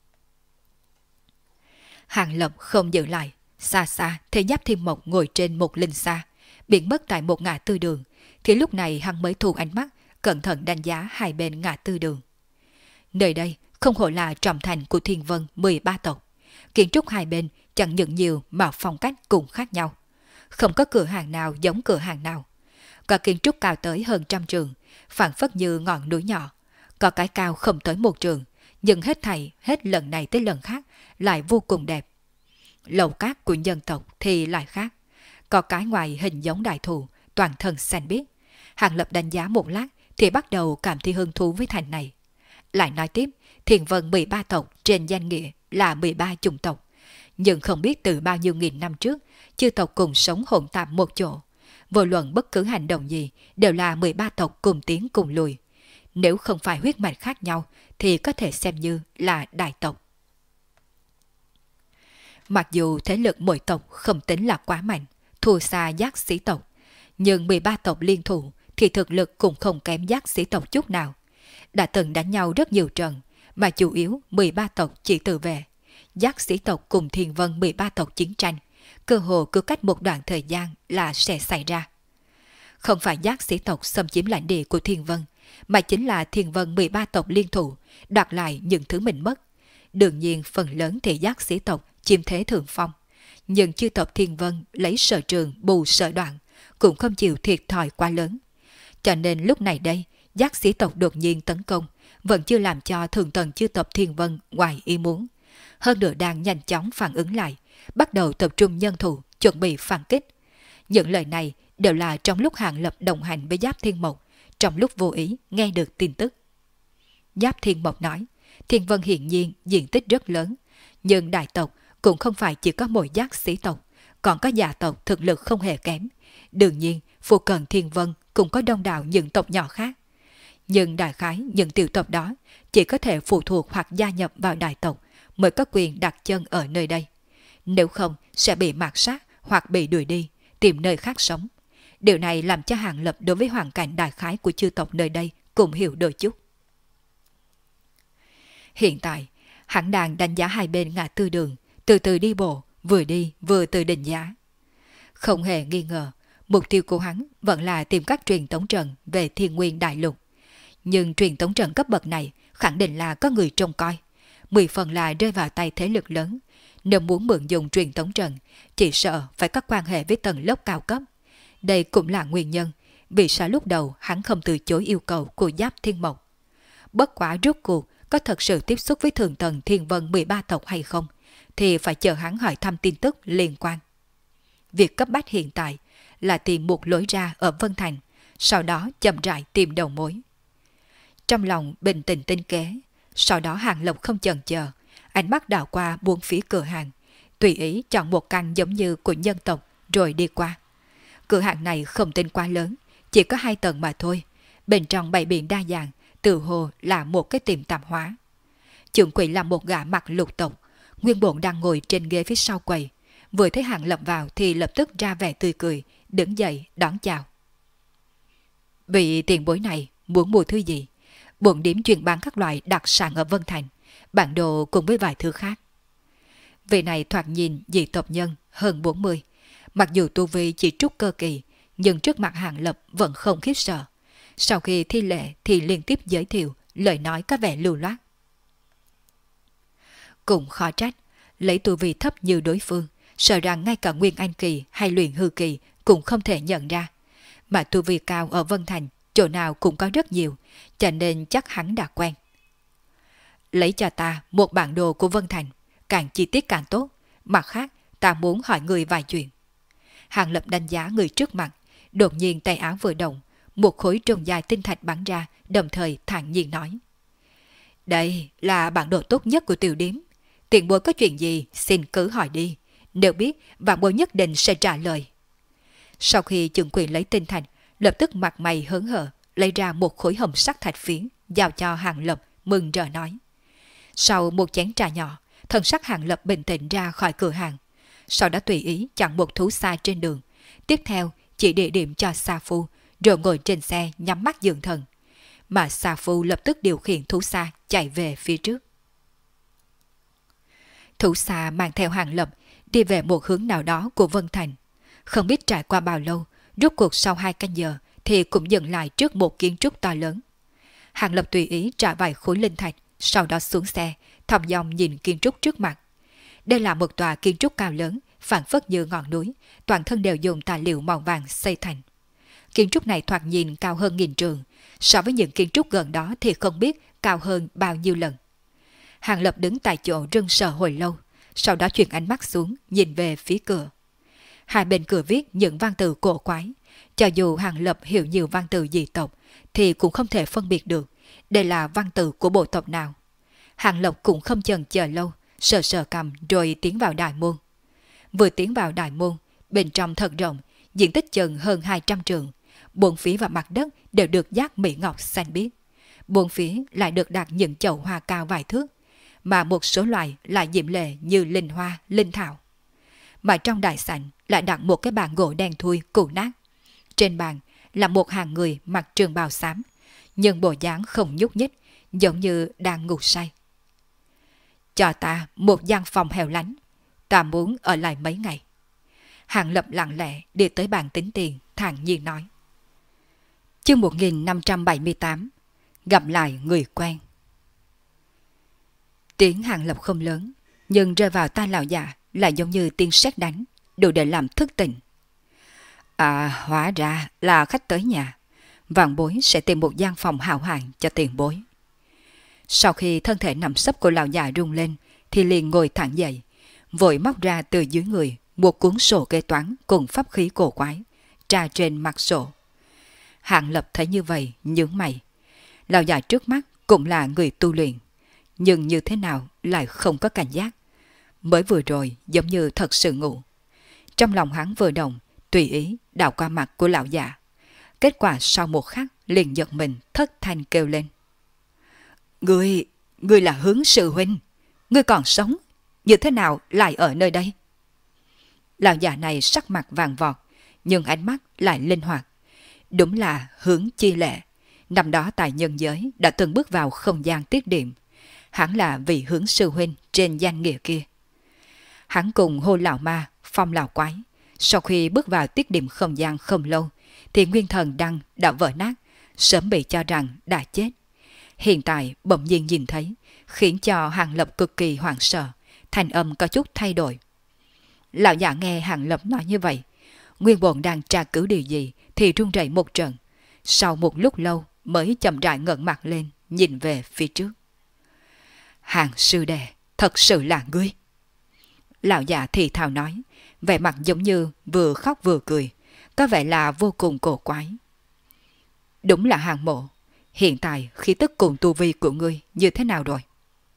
Hàng Lập không giữ lại, xa xa thấy Giáp Thiên Mộc ngồi trên một linh xa, biến mất tại một ngã tư đường, thì lúc này hắn mới thu ánh mắt, cẩn thận đánh giá hai bên ngã tư đường. Nơi đây không hổ là trọng thành của Thiên Vân 13 tộc. Kiến trúc hai bên chẳng những nhiều mà phong cách cũng khác nhau. Không có cửa hàng nào giống cửa hàng nào. Có kiến trúc cao tới hơn 100 trượng, phảng phất như ngọn núi nhỏ. Có cái cao không tới 1 trượng, nhưng hết lần này tới lần khác lại vô cùng đẹp. Lầu cát của nhân tộc thì lại khác. Có cái ngoài hình giống đại thụ, toàn thân xanh biếc. Hàng Lập đánh giá một lát thì bắt đầu cảm thấy hứng thú với thành này. Lại nói tiếp, Thiên Vân 13 tộc trên danh nghĩa là 13 chủng tộc. Nhưng không biết từ bao nhiêu nghìn năm trước, chư tộc cùng sống hỗn tạp một chỗ. Vô luận bất cứ hành động gì đều là 13 tộc cùng tiến cùng lùi. Nếu không phải huyết mạch khác nhau thì có thể xem như là đại tộc. Mặc dù thế lực mỗi tộc không tính là quá mạnh, thua xa Giác Sĩ tộc, nhưng 13 tộc liên thủ thì thực lực cũng không kém Giác Sĩ tộc chút nào. Đã từng đánh nhau rất nhiều trận, mà chủ yếu 13 tộc chỉ tự vệ. Giác Sĩ tộc cùng Thiên Vân 13 tộc chiến tranh, cơ hồ cứ cách một đoạn thời gian là sẽ xảy ra. Không phải Giác Sĩ tộc xâm chiếm lãnh địa của Thiên Vân, mà chính là Thiên Vân 13 tộc liên thủ, đoạt lại những thứ mình mất. Đương nhiên phần lớn thì Giác Sĩ tộc chiếm thế thượng phong, nhưng chư tộc Thiên Vân lấy sở trường bù sở đoạn, cũng không chịu thiệt thòi quá lớn. Cho nên lúc này đây, Giác Sĩ tộc đột nhiên tấn công, vẫn chưa làm cho thượng tầng chư tộc Thiên Vân ngoài ý muốn. Hơn nữa đang nhanh chóng phản ứng lại, bắt đầu tập trung nhân thủ, chuẩn bị phản kích. Những lời này đều là trong lúc Hàng Lập đồng hành với Giáp Thiên Mộc, trong lúc vô ý nghe được tin tức. Giáp Thiên Mộc nói, Thiên Vân hiển nhiên diện tích rất lớn, nhưng đại tộc cũng không phải chỉ có mỗi Giác Sĩ tộc, còn có gia tộc thực lực không hề kém. Đương nhiên, phụ cận Thiên Vân cũng có đông đảo những tộc nhỏ khác. Nhưng đại khái những tiểu tộc đó chỉ có thể phụ thuộc hoặc gia nhập vào đại tộc mới có quyền đặt chân ở nơi đây. Nếu không sẽ bị mạt sát hoặc bị đuổi đi, tìm nơi khác sống. Điều này làm cho Hàng Lập đối với hoàn cảnh đại khái của chư tộc nơi đây cũng hiểu đôi chút. Hiện tại, hắn đang đánh giá hai bên ngã tư đường, từ từ đi bộ, vừa đi vừa tự định giá. Không hề nghi ngờ, mục tiêu của hắn vẫn là tìm các truyền tống trận về Thiên Nguyên Đại Lục. Nhưng truyền tống trận cấp bậc này khẳng định là có người trông coi, 10 phần là rơi vào tay thế lực lớn. Nếu muốn mượn dùng truyền tống trận, chỉ sợ phải có quan hệ với tầng lớp cao cấp. Đây cũng là nguyên nhân vì sao lúc đầu hắn không từ chối yêu cầu của Giáp Thiên Mộc. Bất quả rốt cuộc có thật sự tiếp xúc với thượng tầng Thiên Vân 13 tộc hay không, thì phải chờ hắn hỏi thăm tin tức liên quan. Việc cấp bách hiện tại là tìm một lối ra ở Vân Thành, sau đó chậm rãi tìm đầu mối. Trong lòng bình tĩnh tính kế, sau đó Hàng Lập không chần chờ, ánh mắt đảo qua buôn phía cửa hàng, tùy ý chọn một căn giống như của nhân tộc rồi đi qua. Cửa hàng này không tên quá lớn, chỉ có 2 tầng mà thôi, bên trong bày biện đa dạng, tự hồ là một cái tiệm tạp hóa. Trưởng quỹ là một gã mặc lục tộc, nguyên bổn đang ngồi trên ghế phía sau quầy, vừa thấy Hàng Lập vào thì lập tức ra vẻ tươi cười, đứng dậy đón chào. Vị tiền bối này muốn mua thứ gì? Bổn điểm chuyên bán các loại đặc sản ở Vân Thành, bản đồ cùng với vài thứ khác. Vị này thoạt nhìn dị tộc nhân hơn 40, mặc dù tu vi chỉ trúc cơ kỳ, nhưng trước mặt Hàng Lập vẫn không khiếp sợ. Sau khi thi lễ thì liên tiếp giới thiệu, lời nói có vẻ lưu loát. Cũng khó trách, lấy tu vi thấp như đối phương, sợ rằng ngay cả Nguyên Anh kỳ hay Luyện Hư kỳ cũng không thể nhận ra. Mà tu vi cao ở Vân Thành, chỗ nào cũng có rất nhiều, cho nên chắc hắn đã quen. Lấy cho ta một bản đồ của Vân Thành, càng chi tiết càng tốt, mặt khác ta muốn hỏi người vài chuyện. Hàng Lập đánh giá người trước mặt, đột nhiên tay áo vừa động, một khối trùng dài tinh thạch bắn ra, đồng thời thản nhiên nói. Đây là bản đồ tốt nhất của tiểu điếm, tiền bối có chuyện gì xin cứ hỏi đi, nếu biết vạn bối nhất định sẽ trả lời. Sau khi trưởng quỹ lấy tinh thạch, lập tức mặt mày hớn hở, lấy ra một khối hồng sắc thạch phiến, giao cho Hàng Lập, mừng rỡ nói. Sau một chén trà nhỏ, thần sắc Hàng Lập bình tĩnh ra khỏi cửa hàng. Sau đó tùy ý chặn một thú xa trên đường. Tiếp theo chỉ địa điểm cho Sa Phu, rồi ngồi trên xe nhắm mắt dưỡng thần. Mà Sa Phu lập tức điều khiển thú xa chạy về phía trước. Thú xa mang theo Hàng Lập đi về một hướng nào đó của Vân Thành. Không biết trải qua bao lâu, rốt cuộc sau 2 canh giờ thì cũng dừng lại trước một kiến trúc to lớn. Hàng Lập tùy ý trả vài khối linh thạch, sau đó xuống xe, thong dong nhìn kiến trúc trước mặt. Đây là một tòa kiến trúc cao lớn, phảng phất như ngọn núi, toàn thân đều dùng tài liệu màu vàng xây thành. Kiến trúc này thoạt nhìn cao hơn 1000 trượng, so với những kiến trúc gần đó thì không biết cao hơn bao nhiêu lần. Hàng Lập đứng tại chỗ rưng sợ hồi lâu, sau đó chuyển ánh mắt xuống, nhìn về phía cửa. Hai bên cửa viết những văn từ cổ quái. Cho dù Hàng Lập hiểu nhiều văn từ dị tộc, thì cũng không thể phân biệt được đây là văn từ của bộ tộc nào. Hàng Lập cũng không chần chờ lâu, sờ sờ cầm rồi tiến vào đại môn. Vừa tiến vào đại môn, bên trong thật rộng, diện tích chừng hơn 200 trượng. Bốn phía và mặt đất đều được dát mỹ ngọc xanh biếc. Bốn phía lại được đặt những chậu hoa cao vài thước, mà một số loài lại diễm lệ như linh hoa, linh thảo. Mà trong đại sảnh lại đặt một cái bàn gỗ đen thui cũ nát. Trên bàn là một hàng người mặc trường bào xám, nhưng bộ dáng không nhúc nhích, giống như đang ngủ say. Cho ta một gian phòng hẻo lánh, ta muốn ở lại mấy ngày. Hàng Lập lặng lẽ đi tới bàn tính tiền, thản nhiên nói. Chương 1578, gặp lại người quen. Tiếng Hàng Lập không lớn, nhưng rơi vào tai lão già lại giống như tiếng sét đánh, đủ để làm thức tỉnh. À, hóa ra là khách tới nhà. Vạn bối sẽ tìm một gian phòng hào hạng cho tiền bối. Sau khi thân thể nằm sấp của lão già rung lên, thì liền ngồi thẳng dậy, vội móc ra từ dưới người một cuốn sổ kế toán cùng pháp khí cổ quái, tra trên mặt sổ. Hàng Lập thấy như vậy, nhướng mày. Lão già trước mắt cũng là người tu luyện, nhưng như thế nào lại không có cảnh giác. Mới vừa rồi giống như thật sự ngủ. Trong lòng hắn vừa động, tùy ý đảo qua mặt của lão già. Kết quả sau một khắc liền giật mình thất thanh kêu lên. Ngươi là Hướng sư huynh. Ngươi còn sống, như thế nào lại ở nơi đây? Lão già này sắc mặt vàng vọt, nhưng ánh mắt lại linh hoạt. Đúng là Hướng Chi Lệ. Năm đó tại nhân giới đã từng bước vào không gian tiết điểm. Hắn là vị Hướng sư huynh trên danh nghĩa kia. Hắn cùng hô lão ma, phong lão quái. Sau khi bước vào tiết điểm không gian không lâu, thì nguyên thần đăng đã vỡ nát, sớm bị cho rằng đã chết. Hiện tại bỗng nhiên nhìn thấy, khiến cho Hàng Lập cực kỳ hoảng sợ, thanh âm có chút thay đổi. Lão già nghe Hàng Lập nói như vậy, nguyên bổn đang tra cứu điều gì thì run rẩy một trận. Sau một lúc lâu mới chậm rãi ngẩng mặt lên, nhìn về phía trước. Hàng sư đệ, thật sự là ngươi. Lão già thì thào nói, vẻ mặt giống như vừa khóc vừa cười, có vẻ là vô cùng cổ quái. Đúng là Hàng mộ, hiện tại khí tức cùng tu vi của ngươi như thế nào rồi?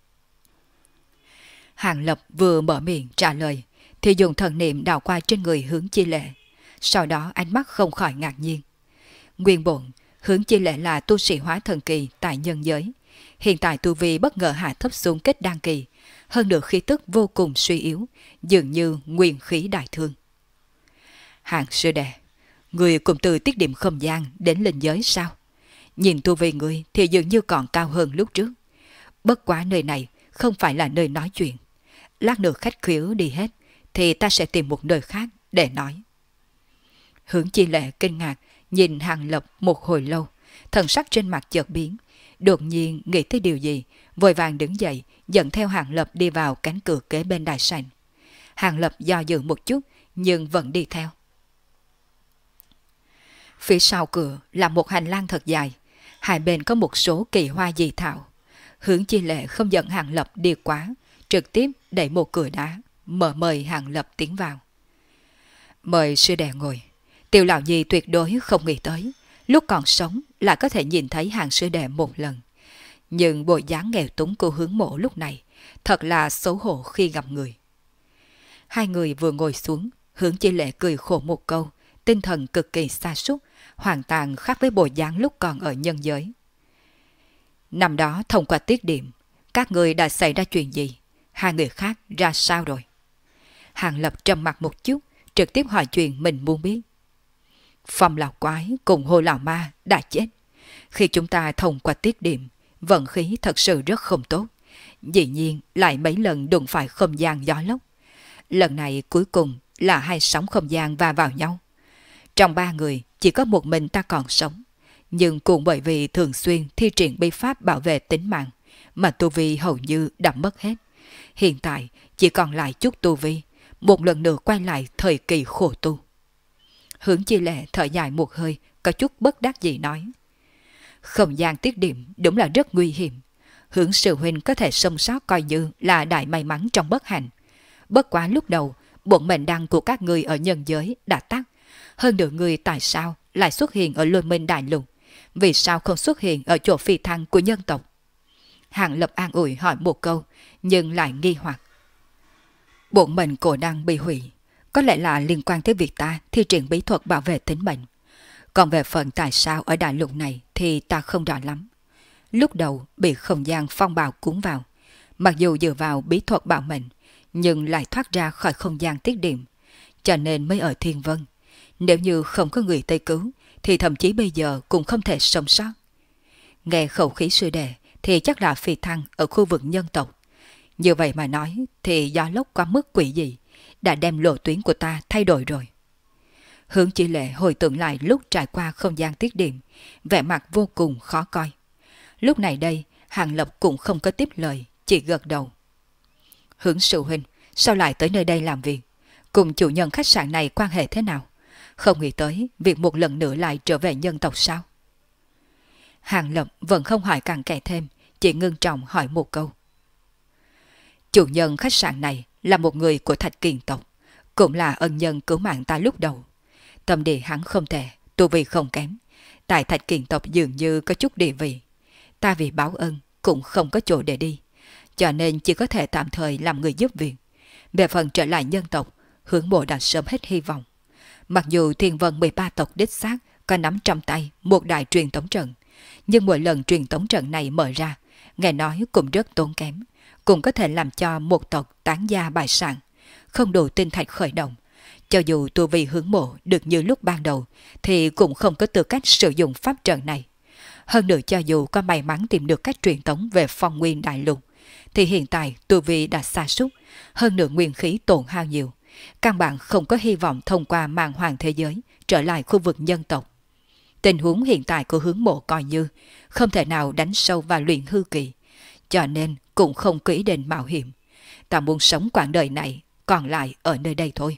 Hàng Lập vừa mở miệng trả lời, thì dùng thần niệm đảo qua trên người Hướng Chi Lệ. Sau đó ánh mắt không khỏi ngạc nhiên. Nguyên bổn, Hướng Chi Lệ là tu sĩ hóa thần kỳ tại nhân giới. Hiện tại tu vi bất ngờ hạ thấp xuống kết đan kỳ, hơn nữa khí tức vô cùng suy yếu, dường như nguyên khí đại thương. Hàng sư đệ, người cùng từ tiết điểm không gian đến linh giới sao? Nhìn tu vi người thì dường như còn cao hơn lúc trước. Bất quá nơi này không phải là nơi nói chuyện. Lát nữa khách khứa đi hết, thì ta sẽ tìm một nơi khác để nói. Hướng Chi Lệ kinh ngạc nhìn Hàng Lập một hồi lâu, thần sắc trên mặt chợt biến, đột nhiên nghĩ tới điều gì, vội vàng đứng dậy, dẫn theo Hàng Lập đi vào cánh cửa kế bên đại sảnh. Hàng Lập do dự một chút, nhưng vẫn đi theo. Phía sau cửa là một hành lang thật dài, hai bên có một số kỳ hoa dị thảo. Hướng Chi Lệ không dẫn Hàng Lập đi quá, trực tiếp đẩy một cửa đá, mở mời Hàng Lập tiến vào. Mời sư đệ ngồi. Tiểu lão nhi tuyệt đối không nghĩ tới, lúc còn sống lại có thể nhìn thấy Hàng sư đệ một lần. Nhưng bộ dáng nghèo túng của Hướng mộ lúc này thật là xấu hổ khi gặp người. Hai người vừa ngồi xuống, Hướng Chi Lệ cười khổ một câu, tinh thần cực kỳ sa sút, hoàn toàn khác với bộ dáng lúc còn ở nhân giới. Năm đó thông qua tiết điểm, Các người đã xảy ra chuyện gì? Hai người khác ra sao rồi? Hàng Lập trầm mặt một chút, trực tiếp hỏi chuyện mình muốn biết. Phong lão quái cùng Hồ lão ma đã chết. Khi chúng ta thông qua tiết điểm, vận khí thật sự rất không tốt. Dĩ nhiên lại mấy lần đụng phải không gian gió lốc. Lần này cuối cùng là hai sóng không gian va vào nhau. Trong ba người chỉ có một mình ta còn sống. Nhưng cũng bởi vì thường xuyên thi triển bí pháp bảo vệ tính mạng mà tu vi hầu như đã mất hết. Hiện tại chỉ còn lại chút tu vi, một lần nữa quay lại thời kỳ khổ tu. Hướng Chi Lệ thở dài một hơi, có chút bất đắc dĩ nói. Không gian tiết điểm đúng là rất nguy hiểm. Hướng sư huynh có thể sống sót coi như là đại may mắn trong bất hạnh. Bất quá lúc đầu, bổn mệnh đăng của các người ở nhân giới đã tắt. Hơn nữa người tại sao lại xuất hiện ở Lôi Minh Đại Lục? Vì sao không xuất hiện ở chỗ phi thăng của nhân tộc? Hàng Lập an ủi hỏi một câu, nhưng lại nghi hoặc. Bổn mệnh cổ đăng bị hủy, có lẽ là liên quan tới việc ta thi triển bí thuật bảo vệ tính mệnh. Còn về phần tại sao ở đại lục này thì ta không rõ lắm. Lúc đầu bị không gian phong bạo cuốn vào, mặc dù dựa vào bí thuật bảo mệnh, nhưng lại thoát ra khỏi không gian tiết điểm, cho nên mới ở Thiên Vân. Nếu như không có người Tây cứu, thì thậm chí bây giờ cũng không thể sống sót. Nghe khẩu khí sư đệ thì chắc là phi thăng ở khu vực nhân tộc. Như vậy mà nói thì gió lốc quá mức quỷ dị, đã đem lộ tuyến của ta thay đổi rồi. Hướng Chi Lệ hồi tưởng lại lúc trải qua không gian tiết điểm, vẻ mặt vô cùng khó coi. Lúc này đây, Hàng Lập cũng không có tiếp lời, chỉ gật đầu. Hướng sư huynh, sao lại tới nơi đây làm việc? Cùng chủ nhân khách sạn này quan hệ thế nào? Không nghĩ tới việc một lần nữa lại trở về nhân tộc sao? Hàng Lập vẫn không hỏi cặn kẽ thêm, chỉ ngưng trọng hỏi một câu. Chủ nhân khách sạn này là một người của Thạch Kiền tộc, cũng là ân nhân cứu mạng ta lúc đầu. Tâm địa hắn không tệ, tu vi không kém. Tại Thạch Kiền tộc dường như có chút địa vị. Ta vì báo ân cũng không có chỗ để đi, cho nên chỉ có thể tạm thời làm người giúp việc. Về phần trở lại nhân tộc, Hướng Mộ đã sớm hết hy vọng. Mặc dù Thiên Vân 13 tộc đích xác có nắm trong tay một đại truyền tống trận, nhưng mỗi lần truyền tống trận này mở ra, nghe nói cũng rất tốn kém, cũng có thể làm cho một tộc tán gia bại sản, không đủ tinh thạch khởi động. Cho dù tu vi Hướng Mộ được như lúc ban đầu, thì cũng không có tư cách sử dụng pháp trận này. Hơn nữa cho dù có may mắn tìm được cách truyền tống về Phong Nguyên Đại Lục, thì hiện tại tu vi đã sa sút, hơn nữa nguyên khí tổn hao nhiều. Căn bản không có hy vọng thông qua màn hoàng thế giới trở lại khu vực nhân tộc. Tình huống hiện tại của Hướng Mộ coi như không thể nào đánh sâu vào luyện hư kỳ, cho nên cũng không có ý định mạo hiểm. Ta muốn sống quãng đời này còn lại ở nơi đây thôi.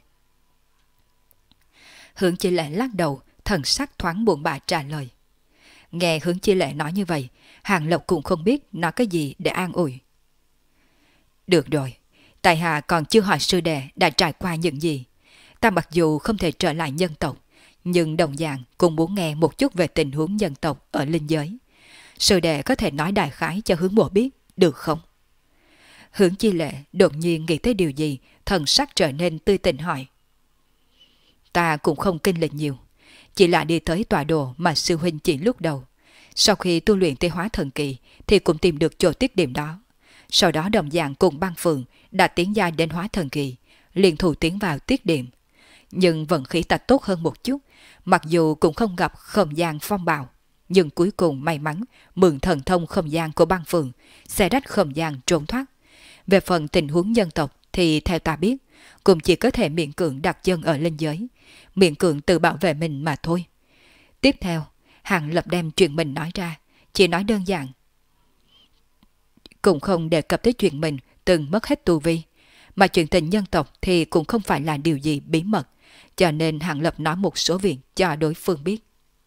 Hướng Chi Lệ lắc đầu, thần sắc thoáng buồn bã trả lời. Nghe Hướng Chi Lệ nói như vậy, Hàng Lập cũng không biết nói cái gì để an ủi. Được rồi, tại hạ còn chưa hỏi sư đệ đã trải qua những gì. Ta mặc dù không thể trở lại nhân tộc, nhưng đồng dạng cũng muốn nghe một chút về tình huống nhân tộc ở linh giới. Sư đệ có thể nói đại khái cho Hướng Mộ biết, được không? Hướng Chi Lệ đột nhiên nghĩ tới điều gì, thần sắc trở nên tươi tỉnh hỏi. Ta cũng không kinh lịch nhiều, chỉ là đi tới tọa độ mà sư huynh chỉ lúc đầu. Sau khi tu luyện Tê Hóa Thần Kỳ thì cũng tìm được chỗ tiết điểm đó. Sau đó đồng dạng cùng Băng Phượng đã tiến giai đến Hóa Thần Kỳ, liền thủ tiến vào tiết điểm. Nhưng vận khí ta tốt hơn một chút, mặc dù cũng không gặp không gian phong bạo, nhưng cuối cùng may mắn mượn thần thông không gian của Băng Phượng, xe rách không gian trốn thoát. Về phần tình huống nhân tộc thì theo ta biết, cũng chỉ có thể miễn cưỡng đặt chân ở linh giới, miễn cưỡng tự bảo vệ mình mà thôi. Tiếp theo, Hàng Lập đem chuyện mình nói ra, chỉ nói đơn giản. Cũng không đề cập tới chuyện mình từng mất hết tu vi, mà chuyện tình nhân tộc thì cũng không phải là điều gì bí mật, cho nên Hàng Lập nói một số việc cho đối phương biết.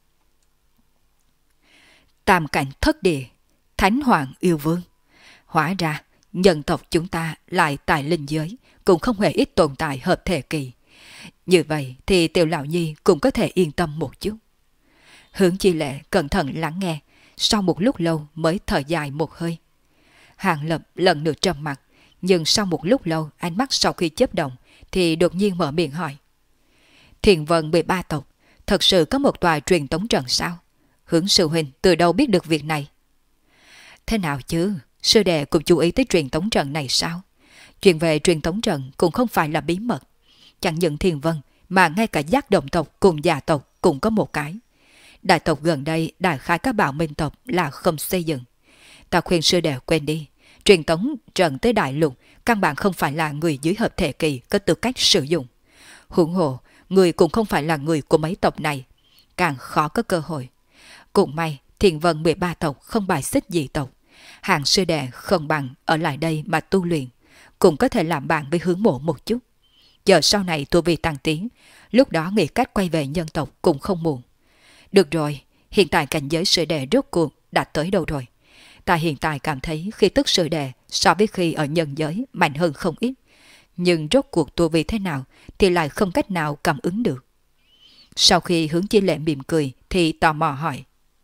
Tam cảnh thất địa, Thánh Hoàng yêu vương. Hóa ra, nhân tộc chúng ta lại tại linh giới, cũng không hề ít tồn tại hợp thể kỳ. Như vậy thì Tiểu Lão Nhi cũng có thể yên tâm một chút. Hướng Chi Lệ cẩn thận lắng nghe, sau một lúc lâu mới thở dài một hơi. Hàng Lập lần nữa trầm mặt, nhưng sau một lúc lâu ánh mắt sau khi chớp động thì đột nhiên mở miệng hỏi. Thiền Vân 13 tộc, thật sự có một tòa truyền tống trận sao? Hướng sư huynh từ đâu biết được việc này? Thế nào chứ, Sư đệ cũng chú ý tới truyền tống trận này sao? Chuyện về truyền tống trận cũng không phải là bí mật. Chẳng những Thiên Vân mà ngay cả Giác Động tộc cùng Già tộc cũng có một cái. Đại tộc gần đây đại khái các bảo minh tộc là không xây dựng. Ta khuyên sư đệ quên đi. Truyền tống trận tới đại lục căn bản không phải là người dưới hợp thể kỳ có tư cách sử dụng. Huống hồ, người cũng không phải là người của mấy tộc này, càng khó có cơ hội. Cũng may, Thiên Vân 13 tộc không bài xích dị tộc. Hàng sư đệ không bằng ở lại đây mà tu luyện, cũng có thể làm bạn với Hướng Mộ một chút. Giờ sau này tu vi tăng tiến, lúc đó nghĩ cách quay về nhân tộc cũng không muộn. Được rồi, hiện tại cảnh giới sư đệ rốt cuộc đã tới đâu rồi? Ta hiện tại cảm thấy khi tức sư đệ so với khi ở nhân giới mạnh hơn không ít. Nhưng rốt cuộc tu vi thế nào thì lại không cách nào cảm ứng được. Sau khi Hướng Chi Lệ mỉm cười thì tò mò hỏi.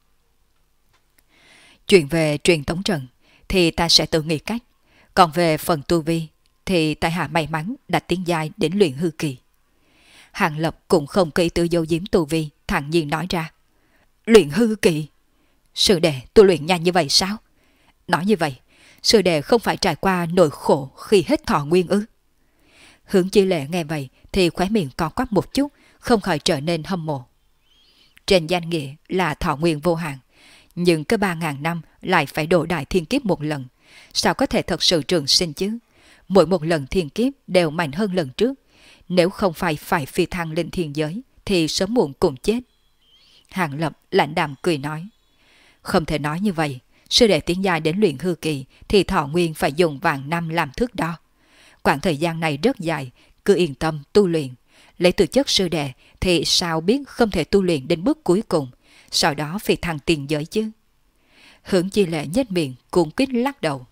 Chuyện về truyền tống trận thì ta sẽ tự nghĩ cách. Còn về phần tu vi thì tại hạ may mắn đã tiến giai đến luyện hư kỳ. Hàng Lập cũng không kỹ từ dấu giếm tu vi, thản nhiên nói ra. Luyện hư kỳ? Sư đệ tu luyện nhanh như vậy sao? Nói như vậy, sư đệ không phải trải qua nỗi khổ khi hết thọ nguyên ư? Hướng Chi Lệ nghe vậy thì khóe miệng co quắp một chút, không khỏi trở nên hâm mộ. Trên danh nghĩa là thọ nguyên vô hạn, nhưng cái 3.000 năm lại phải độ đại thiên kiếp một lần. Sao có thể thật sự trường sinh chứ? Mỗi một lần thiên kiếp đều mạnh hơn lần trước. Nếu không phải phi thăng lên thiên giới thì sớm muộn cũng chết. Hàng Lập lạnh đạm cười nói. Không thể nói như vậy. Sư đệ tiến giai đến luyện hư kỳ thì thọ nguyên phải dùng vạn năm làm thước đo. Quãng thời gian này rất dài, cứ yên tâm tu luyện. Lấy từ chất sư đệ thì sao biết không thể tu luyện đến bước cuối cùng, sau đó phi thăng tiền giới chứ? Hướng Chi Lệ nhếch miệng cuống quýt lắc đầu.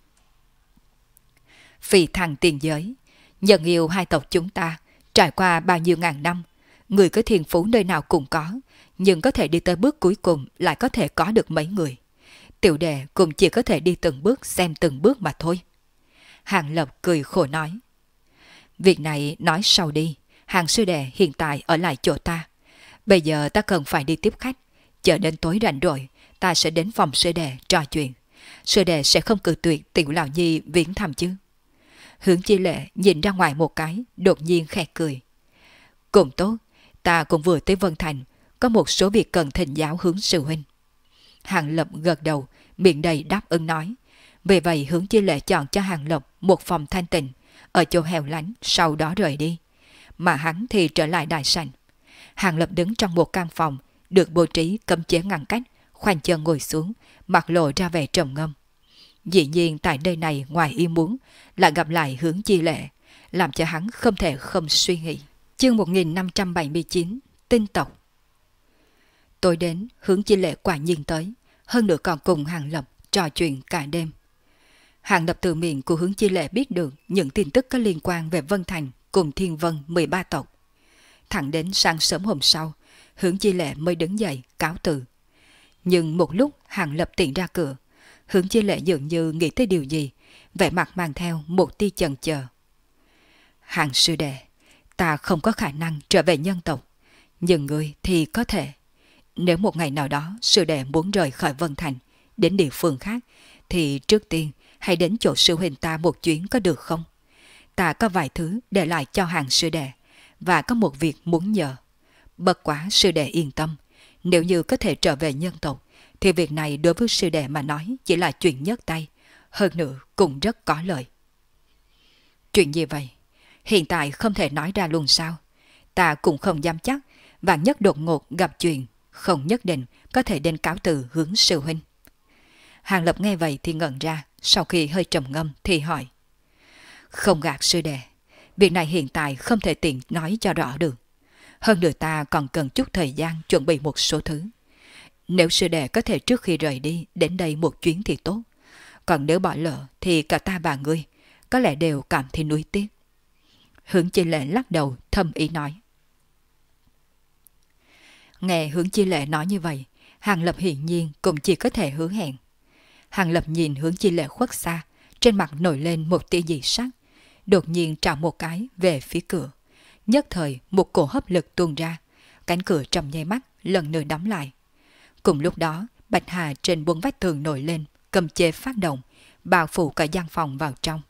Phi thăng tiền giới, nhân yêu hai tộc chúng ta trải qua bao nhiêu ngàn năm, người có thiên phú nơi nào cũng có, nhưng có thể đi tới bước cuối cùng lại có thể có được mấy người. Tiểu đệ cũng chỉ có thể đi từng bước xem từng bước mà thôi. Hàng Lập cười khổ nói. Việc này nói sau đi. Hàng sư đệ hiện tại ở lại chỗ ta. Bây giờ ta cần phải đi tiếp khách. Chờ đến tối rảnh rỗi, ta sẽ đến phòng sư đệ trò chuyện. Sư đệ sẽ không cự tuyệt Tiểu lão nhi viếng thăm chứ? Hướng Chi Lệ nhìn ra ngoài một cái, đột nhiên khẽ cười. Cũng tốt, ta cũng vừa tới Vân Thành, có một số việc cần thỉnh giáo Hướng sư huynh. Hàng Lập gật đầu, miệng đầy đáp ứng nói. Vì vậy Hướng Chi Lệ chọn cho Hàng Lập một phòng thanh tịnh, ở chỗ hẻo lánh, sau đó rời đi. Mà hắn thì trở lại đại sảnh. Hàng Lập đứng trong một căn phòng, được bố trí cấm chế ngăn cách, khoanh chân ngồi xuống, mặt lộ ra vẻ trầm ngâm. Dĩ nhiên tại nơi này ngoài ý muốn lại gặp lại Hướng Chi Lệ, làm cho hắn không thể không suy nghĩ. Chương 1579, tinh tộc. Tối đến, Hướng Chi Lệ quả nhiên tới, hơn nữa còn cùng Hàng Lập trò chuyện cả đêm. Hàng Lập từ miệng của Hướng Chi Lệ biết được những tin tức có liên quan về Vân Thành cùng Thiên Vân 13 tộc. Thẳng đến sáng sớm hôm sau, Hướng Chi Lệ mới đứng dậy cáo từ. Nhưng một lúc Hàng Lập tiện ra cửa, Hướng Chi Lệ dường như nghĩ tới điều gì, vẻ mặt mang theo một tia chần chờ. Hàng sư đệ, ta không có khả năng trở về nhân tộc, nhưng ngươi thì có thể. Nếu một ngày nào đó sư đệ muốn rời khỏi Vân Thành đến địa phương khác, thì trước tiên hãy đến chỗ sư huynh ta một chuyến có được không? Ta có vài thứ để lại cho Hàng sư đệ, và có một việc muốn nhờ. Bất quá sư đệ yên tâm, nếu như có thể trở về nhân tộc, thì việc này đối với sư đệ mà nói chỉ là chuyện nhấc tay, hơn nữa cũng rất có lợi. Chuyện gì vậy? Hiện tại không thể nói ra luôn sao? Ta cũng không dám chắc, và nhất đột ngột gặp chuyện, không nhất định có thể đến cáo từ Hướng sư huynh. Hàng Lập nghe vậy thì ngẩn ra, sau khi hơi trầm ngâm thì hỏi. Không gạt sư đệ, việc này hiện tại không thể tiện nói cho rõ được. Hơn nữa ta còn cần chút thời gian chuẩn bị một số thứ. Nếu sư đệ có thể trước khi rời đi đến đây một chuyến thì tốt. Còn nếu bỏ lỡ thì cả ta và ngươi có lẽ đều cảm thấy nuối tiếc. Hướng Chi Lệ lắc đầu thầm ý nói. Nghe Hướng Chi Lệ nói như vậy, Hàng Lập hiển nhiên cũng chỉ có thể hứa hẹn. Hàng Lập nhìn Hướng Chi Lệ khuất xa, trên mặt nổi lên một tia dị sắc, đột nhiên trào một cái về phía cửa. Nhất thời một cổ hấp lực tuôn ra, cánh cửa trong nháy mắt lần nữa đóng lại. Cùng lúc đó, Bạch Hà trên buông vách tường nổi lên, cầm chế phát động, bao phủ cả gian phòng vào trong.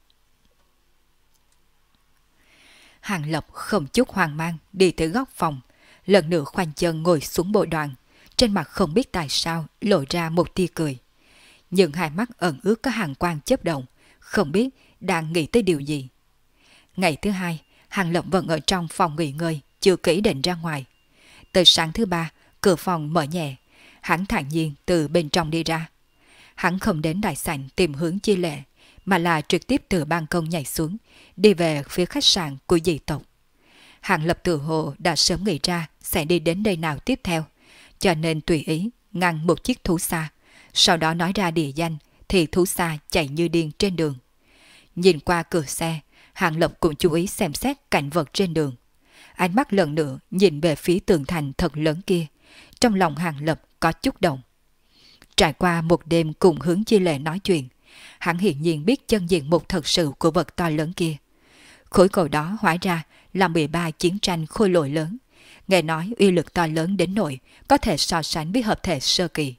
Hàng Lập không chút hoang mang đi tới góc phòng, lần nữa khoanh chân ngồi xuống bồ đoàn, trên mặt không biết tại sao lộ ra một tia cười. Nhưng hai mắt ẩn ướt có hàng quang chớp động, không biết đang nghĩ tới điều gì. Ngày thứ hai, Hàng Lập vẫn ở trong phòng nghỉ ngơi, chưa kỹ định ra ngoài. Tới sáng thứ ba, cửa phòng mở nhẹ, hắn thản nhiên từ bên trong đi ra. Hắn không đến đại sảnh tìm hướng chi lệ, mà là trực tiếp từ ban công nhảy xuống, đi về phía khách sạn của dị tộc. Hàng Lập tự hồ đã sớm nghĩ ra sẽ đi đến đây nào tiếp theo, cho nên tùy ý ngăn một chiếc thú xa, sau đó nói ra địa danh thì thú xa chạy như điên trên đường. Nhìn qua cửa xe, Hàng Lập cũng chú ý xem xét cảnh vật trên đường. Ánh mắt lần nữa nhìn về phía tường thành thật lớn kia, trong lòng Hàng Lập có chút động. Trải qua một đêm cùng hướng chi lệ nói chuyện, hắn hiển nhiên biết chân diện mục thật sự của vật to lớn kia. Khối cầu đó hóa ra là 13 chiến tranh khôi lỗi lớn, nghe nói uy lực to lớn đến nỗi có thể so sánh với hợp thể sơ kỳ.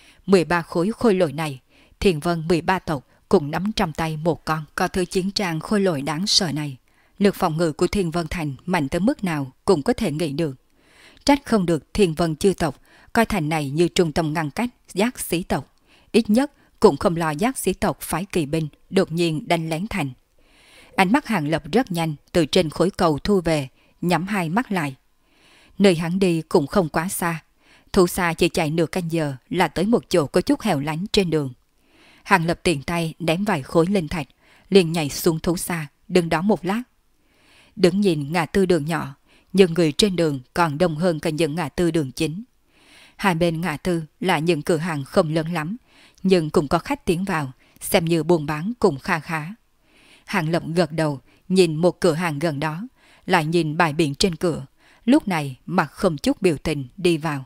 13 khối khôi lỗi này, Thiền Vân 13 tộc cùng nắm trong tay một con. Có thứ chiến trang khôi lỗi đáng sợ này, lực phòng ngự của Thiền Vân Thành mạnh tới mức nào cũng có thể nghĩ được. Trách không được Thiền Vân chư tộc coi thành này như trung tâm ngăn cách giác sĩ tộc, ít nhất cũng không lo giác sĩ tộc phái kỳ binh đột nhiên đánh lén thành. Ánh mắt Hàng Lập rất nhanh từ trên khối cầu thu về, nhắm hai mắt lại. Nơi hắn đi cũng không quá xa, thú xa chỉ chạy nửa canh giờ là tới một chỗ có chút hẻo lánh trên đường. Hàng Lập tiện tay ném vài khối linh thạch, liền nhảy xuống thú xa, đứng đó một lát. Đứng nhìn ngã tư đường nhỏ, nhưng người trên đường còn đông hơn cả những ngã tư đường chính. Hai bên ngã tư là những cửa hàng không lớn lắm, nhưng cũng có khách tiến vào, xem như buôn bán cũng khá khá. Hàng Lập gật đầu, nhìn một cửa hàng gần đó, lại nhìn bài biển trên cửa, lúc này mặt không chút biểu tình đi vào.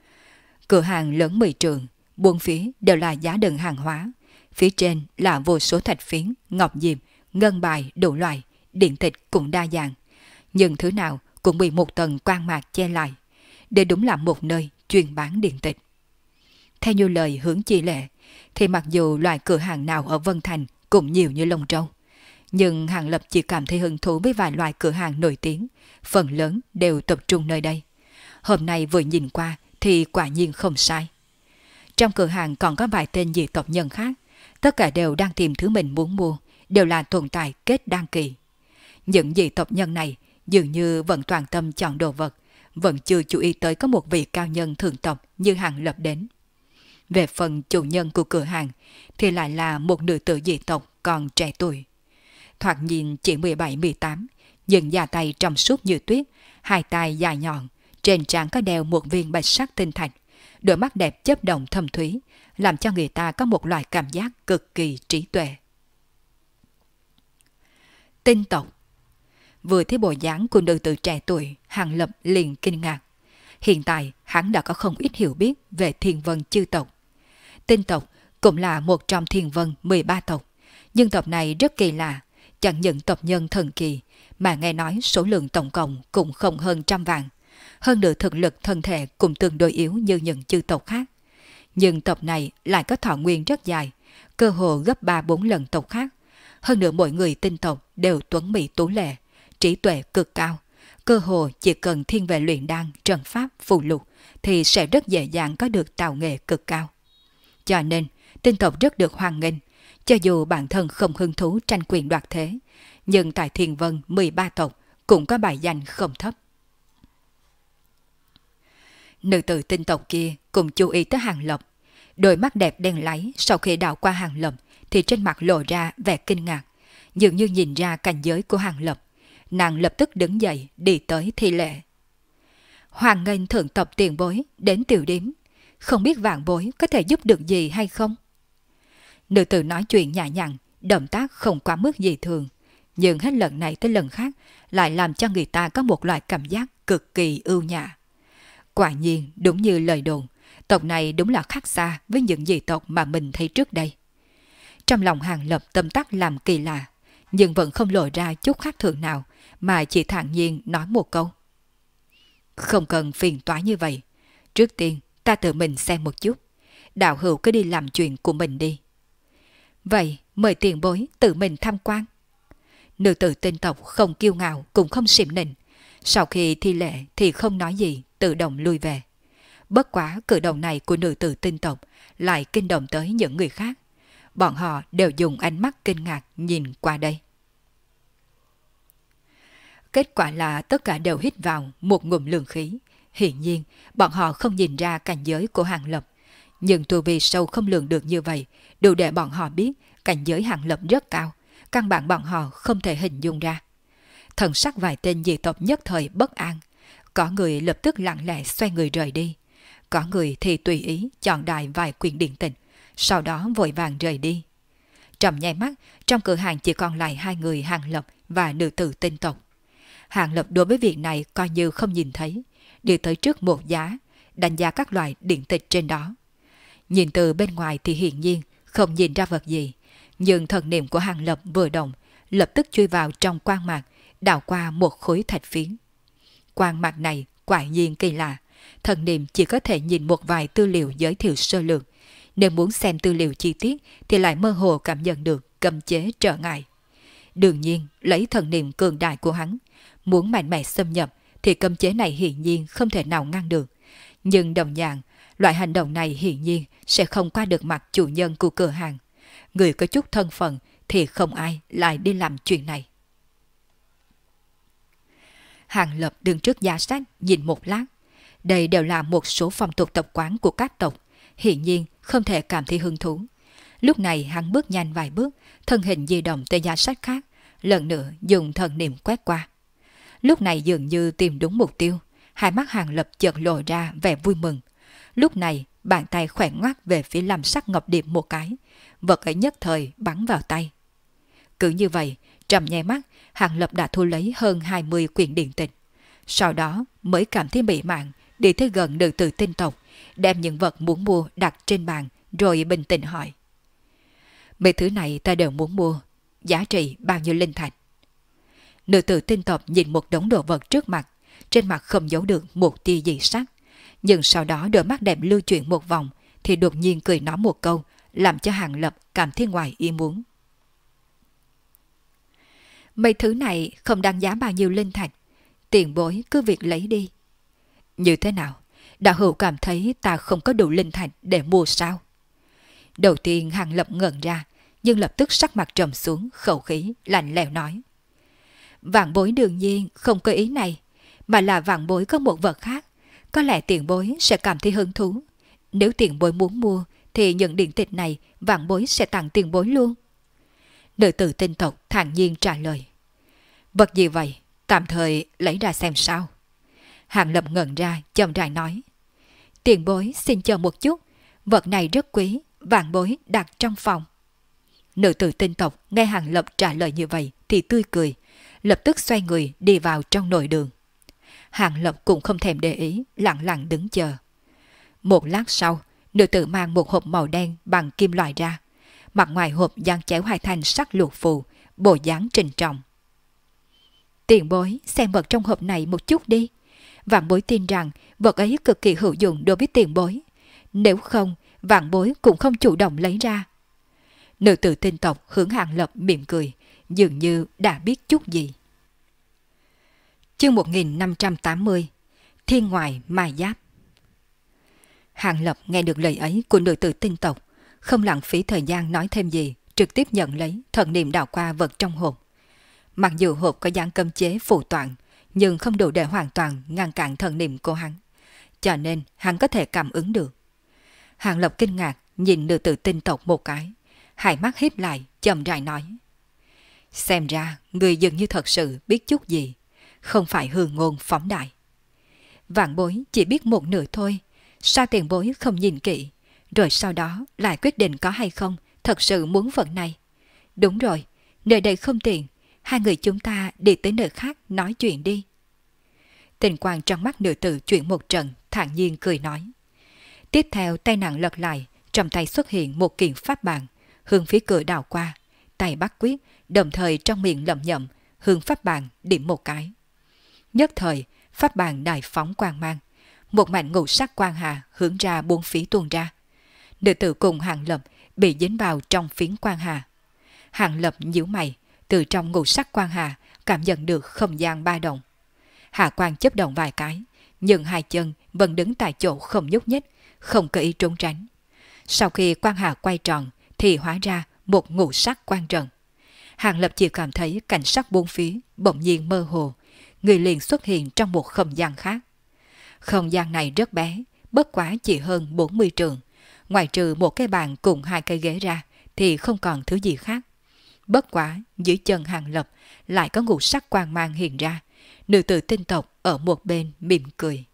Cửa hàng lớn 10 trượng, buôn phía đều là giá đựng hàng hóa, phía trên là vô số thạch phiến, ngọc diệp, ngân bài đủ loại, điện tịch cũng đa dạng, nhưng thứ nào cũng bị một tầng quang mạc che lại, để đúng là một nơi chuyên bán điện tịch. Theo như lời hướng chi lệ, thì mặc dù loại cửa hàng nào ở Vân Thành cũng nhiều như lông trâu, nhưng Hàng Lập chỉ cảm thấy hứng thú với vài loại cửa hàng nổi tiếng, phần lớn đều tập trung nơi đây. Hôm nay vừa nhìn qua thì quả nhiên không sai. Trong cửa hàng còn có vài tên dị tộc nhân khác, tất cả đều đang tìm thứ mình muốn mua, đều là tồn tại kết đan kỳ. Những dị tộc nhân này dường như vẫn toàn tâm chọn đồ vật, vẫn chưa chú ý tới có một vị cao nhân thượng tộc như Hàng Lập đến. Về phần chủ nhân của cửa hàng thì lại là một nữ tử dị tộc còn trẻ tuổi. Thoạt nhìn chỉ 17-18, nhưng da tay trong suốt như tuyết, hai tay dài nhọn, trên trán có đeo một viên bạch sắc tinh thạch, đôi mắt đẹp chớp động thâm thúy, làm cho người ta có một loại cảm giác cực kỳ trí tuệ. Tinh tộc. Vừa thấy bộ dáng của nữ tử trẻ tuổi, Hàng Lập liền kinh ngạc. Hiện tại hắn đã có không ít hiểu biết về Thiên Vân chư tộc. Tinh tộc cũng là một trong Thiên Vân 13 tộc, nhưng tộc này rất kỳ lạ, chẳng những tộc nhân thần kỳ, mà nghe nói số lượng tổng cộng cũng không hơn 100 vạn. Hơn nữa thực lực thân thể cũng tương đối yếu như những chư tộc khác. Nhưng tộc này lại có thọ nguyên rất dài, cơ hồ gấp 3-4 lần tộc khác. Hơn nữa mỗi người tinh tộc đều tuấn mỹ tú lệ, trí tuệ cực cao. Cơ hồ chỉ cần thiên về luyện đan, trần pháp, phù lục thì sẽ rất dễ dàng có được tạo nghệ cực cao. Cho nên, tinh tộc rất được hoan nghênh, cho dù bản thân không hứng thú tranh quyền đoạt thế, nhưng tại Thiên Vân 13 tộc cũng có bài danh không thấp. Nữ tử tinh tộc kia cũng chú ý tới Hàng Lập. Đôi mắt đẹp đen láy sau khi đảo qua Hàng Lập thì trên mặt lộ ra vẻ kinh ngạc, dường như nhìn ra cảnh giới của Hàng Lập. Nàng lập tức đứng dậy đi tới thi lễ. Hoàng nghênh thượng tộc tiền bối đến tiểu điếm, không biết vạn bối có thể giúp được gì hay không? Nữ tử nói chuyện nhã nhặn, động tác không quá mức gì thường, nhưng hết lần này tới lần khác lại làm cho người ta có một loại cảm giác cực kỳ ưu nhã. Quả nhiên đúng như lời đồn, tộc này đúng là khác xa với những dị tộc mà mình thấy trước đây. Trong lòng Hàng Lập tâm tắc làm kỳ lạ, nhưng vẫn không lộ ra chút khác thường nào, mà chỉ thản nhiên nói một câu. Không cần phiền toái như vậy, trước tiên ta tự mình xem một chút, đạo hữu cứ đi làm chuyện của mình đi. Vậy mời tiền bối tự mình tham quan. Nữ tử tinh tộc không kiêu ngạo cũng không xỉm nịnh, sau khi thi lễ thì không nói gì, tự động lui về. Bất quá cử động này của nữ tử tinh tộc lại kinh động tới những người khác. Bọn họ đều dùng ánh mắt kinh ngạc nhìn qua đây. Kết quả là tất cả đều hít vào một ngụm lượng khí. Hiển nhiên, bọn họ không nhìn ra cảnh giới của Hàng Lập. Nhưng tu vi sâu không lường được như vậy, đủ để bọn họ biết cảnh giới Hàng Lập rất cao. Căn bản bọn họ không thể hình dung ra. Thần sắc vài tên dị tộc nhất thời bất an. Có người lập tức lặng lẽ xoay người rời đi. Có người thì tùy ý chọn đại vài quyển điện tịch, sau đó vội vàng rời đi. Trong nháy mắt, trong cửa hàng chỉ còn lại hai người Hàng Lập và nữ tử tinh tộc. Hàng Lập đối với việc này coi như không nhìn thấy, đi tới trước một giá, đánh giá các loại điện tịch trên đó. Nhìn từ bên ngoài thì hiển nhiên không nhìn ra vật gì, nhưng thần niệm của Hàng Lập vừa động, lập tức chui vào trong quang mạc, đảo qua một khối thạch phiến. Quang mạc này quả nhiên kỳ lạ, thần niệm chỉ có thể nhìn một vài tư liệu giới thiệu sơ lược, nếu muốn xem tư liệu chi tiết thì lại mơ hồ cảm nhận được cấm chế trở ngại. Đương nhiên, lấy thần niệm cường đại của hắn, muốn mạnh mẽ xâm nhập thì cấm chế này hiển nhiên không thể nào ngăn được. Nhưng đồng dạng, loại hành động này hiển nhiên sẽ không qua được mặt chủ nhân của cửa hàng. Người có chút thân phận thì không ai lại đi làm chuyện này. Hàng Lập đứng trước giá sách nhìn một lát. Đây đều là một số phong tục tập quán của các tộc, hiển nhiên không thể cảm thấy hứng thú. Lúc này hắn bước nhanh vài bước, thân hình di động tới giá sách khác, lần nữa dùng thần niệm quét qua. Lúc này dường như tìm đúng mục tiêu, hai mắt Hàng Lập chợt lộ ra vẻ vui mừng. Lúc này bàn tay khẽ ngoắc về phía Lam Sắc Ngọc Điệp một cái, vật ấy nhất thời bắn vào tay. Cứ như vậy, trong nháy mắt, Hàng Lập đã thu lấy hơn 20 quyển điện tịch. Sau đó mới cảm thấy mỹ mãn, đi tới gần nữ tử tinh tộc, đem những vật muốn mua đặt trên bàn, rồi bình tĩnh hỏi. Mấy thứ này ta đều muốn mua, giá trị bao nhiêu linh thạch? Nữ tử tinh tộc nhìn một đống đồ vật trước mặt, trên mặt không giấu được một tia dị sắc, nhưng sau đó đôi mắt đẹp lưu chuyển một vòng, thì đột nhiên cười nói một câu, làm cho Hàng Lập cảm thấy ngoài ý muốn. Mấy thứ này không đáng giá bao nhiêu linh thạch, tiền bối cứ việc lấy đi. Như thế nào? Đạo hữu cảm thấy ta không có đủ linh thạch để mua sao? Đầu tiên Hàng Lập ngẩn ra, nhưng lập tức sắc mặt trầm xuống, khẩu khí lạnh lẽo nói. Vạn bối đương nhiên không có ý này, mà là vạn bối có một vật khác, có lẽ tiền bối sẽ cảm thấy hứng thú. Nếu tiền bối muốn mua, thì những điện tịch này vạn bối sẽ tặng tiền bối luôn. Nữ tử tinh tộc thản nhiên trả lời. Vật gì vậy? Tạm thời lấy ra xem sao. Hàng Lập ngẩn ra, chậm rãi nói. Tiền bối xin chờ một chút, vật này rất quý, vạn bối đặt trong phòng. Nữ tử tinh tộc nghe Hàng Lập trả lời như vậy thì tươi cười, lập tức xoay người đi vào trong nội đường. Hàng Lập cũng không thèm để ý, lặng lặng đứng chờ. Một lát sau, nữ tử mang một hộp màu đen bằng kim loại ra. Mặt ngoài hộp dán chéo hai thanh sắc lục phù, bộ dáng trịnh trọng. Tiền bối xem vật trong hộp này một chút đi. Vạn bối tin rằng vật ấy cực kỳ hữu dụng đối với tiền bối. Nếu không, vạn bối cũng không chủ động lấy ra. Nữ tử tinh tộc hướng Hàng Lập mỉm cười, dường như đã biết chút gì. Chương 1580 Thiên ngoại mai giáp. Hàng Lập nghe được lời ấy của nữ tử tinh tộc, không lãng phí thời gian nói thêm gì, trực tiếp nhận lấy, thần niệm đảo qua vật trong hộp. Mặc dù hộp có dáng cấm chế phù toạn, nhưng không đủ để hoàn toàn ngăn cản thần niệm của hắn, cho nên hắn có thể cảm ứng được. Hàng Lập kinh ngạc nhìn nữ tử tinh tộc một cái, hai mắt híp lại, chậm rãi nói. Xem ra người dường như thật sự biết chút gì, không phải hư ngôn phóng đại. Vạn bối chỉ biết một nửa thôi, sao tiền bối không nhìn kỹ, rồi sau đó lại quyết định có hay không thật sự muốn vật này. Đúng rồi, nơi đây không tiện, hai người chúng ta đi tới nơi khác nói chuyện đi. Tình quang trong mắt nữ tử chuyển một trận, thản nhiên cười nói. Tiếp theo tay nàng lật lại, trong tay xuất hiện một kiện pháp bàn, hướng phía cửa đảo qua, tay bắt quyết, đồng thời trong miệng lẩm nhẩm, hướng pháp bàn điểm một cái. Nhất thời, pháp bàn đại phóng quang mang, một mảnh ngũ sắc quang hà hướng ra bốn phía tuôn ra. Nữ tử cùng Hàng Lập bị dính vào trong phiến quang hà. Hàng Lập nhíu mày, từ trong ngũ sắc quan hà cảm nhận được không gian ba động. Hạ quan chớp động vài cái, nhưng hai chân vẫn đứng tại chỗ không nhúc nhích, không có ý trốn tránh. Sau khi quan hà quay tròn thì hóa ra một ngũ sắc quan trận. Hàng Lập chỉ cảm thấy cảnh sắc bốn phía bỗng nhiên mơ hồ, người liền xuất hiện trong một không gian khác. Không gian này rất bé, bất quá chỉ hơn 40 trượng, ngoài trừ một cái bàn cùng hai cây ghế ra thì không còn thứ gì khác. Bất quá dưới chân Hàng Lập lại có ngũ sắc quang mang hiện ra, nữ tử tinh tộc ở một bên mỉm cười.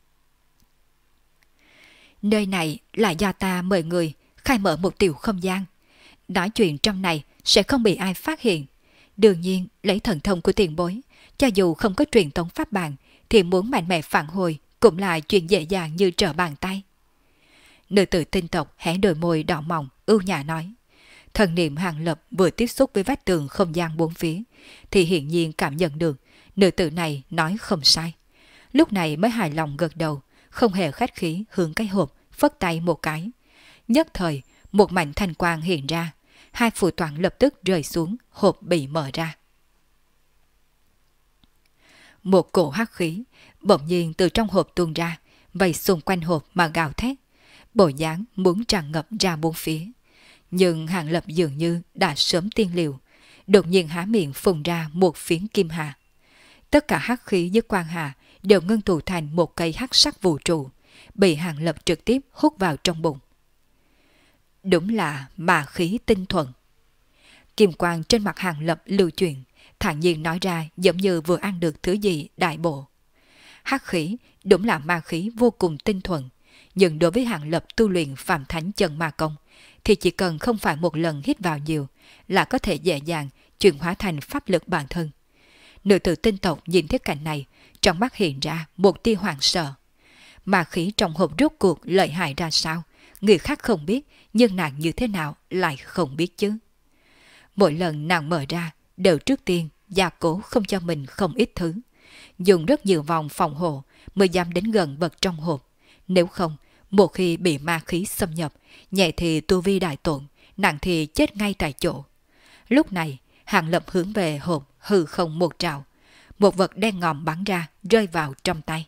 Nơi này là do ta mời người khai mở một tiểu không gian. Nói chuyện trong này sẽ không bị ai phát hiện. Đương nhiên lấy thần thông của tiền bối, cho dù không có truyền tống pháp bàn thì muốn mạnh mẽ phản hồi cũng là chuyện dễ dàng như trở bàn tay. Nữ tử tinh tộc hé đôi môi đỏ mọng ưu nhã nói. Thần niệm Hàng Lập vừa tiếp xúc với vách tường không gian bốn phía thì hiển nhiên cảm nhận được nữ tử này nói không sai. Lúc này mới hài lòng gật đầu, không hề khách khí hướng cái hộp phất tay một cái. Nhất thời một mảnh thanh quang hiện ra, hai phù toản lập tức rơi xuống, hộp bị mở ra. Một cổ hắc khí bỗng nhiên từ trong hộp tuôn ra, vây xung quanh hộp mà gào thét, bộ dáng muốn tràn ngập ra bốn phía. Nhưng Hàng Lập dường như đã sớm tiên liệu, đột nhiên há miệng phun ra một phiến kim hà. Tất cả hắc khí với quang hà đều ngưng tụ thành một cây hắc sắc vũ trụ, bị Hàng Lập trực tiếp hút vào trong bụng. Đúng là ma khí tinh thuần. Kim quang trên mặt Hàng Lập lưu chuyển, thản nhiên nói ra giống như vừa ăn được thứ gì đại bộ. Hắc khí đúng là ma khí vô cùng tinh thuần, nhưng đối với Hàng Lập tu luyện Phạm Thánh Chân Ma Công thì chỉ cần không phải một lần hít vào nhiều là có thể dễ dàng chuyển hóa thành pháp lực bản thân. Nữ tử tinh tộc nhìn thấy cảnh này, trong mắt hiện ra một tia hoảng sợ. Ma khí trong hộp rốt cuộc lợi hại ra sao, người khác không biết, nhưng nàng như thế nào lại không biết chứ. Mỗi lần nàng mở ra, đều trước tiên gia cố không cho mình không ít thứ, dùng rất nhiều vòng phòng hộ mới dám đến gần vật trong hộp. Nếu không, một khi bị ma khí xâm nhập, nhẹ thì tu vi đại tổn, nặng thì chết ngay tại chỗ. Lúc này, Hàng Lập hướng về hộp hư không một trào, một vật đen ngòm bắn ra rơi vào trong tay.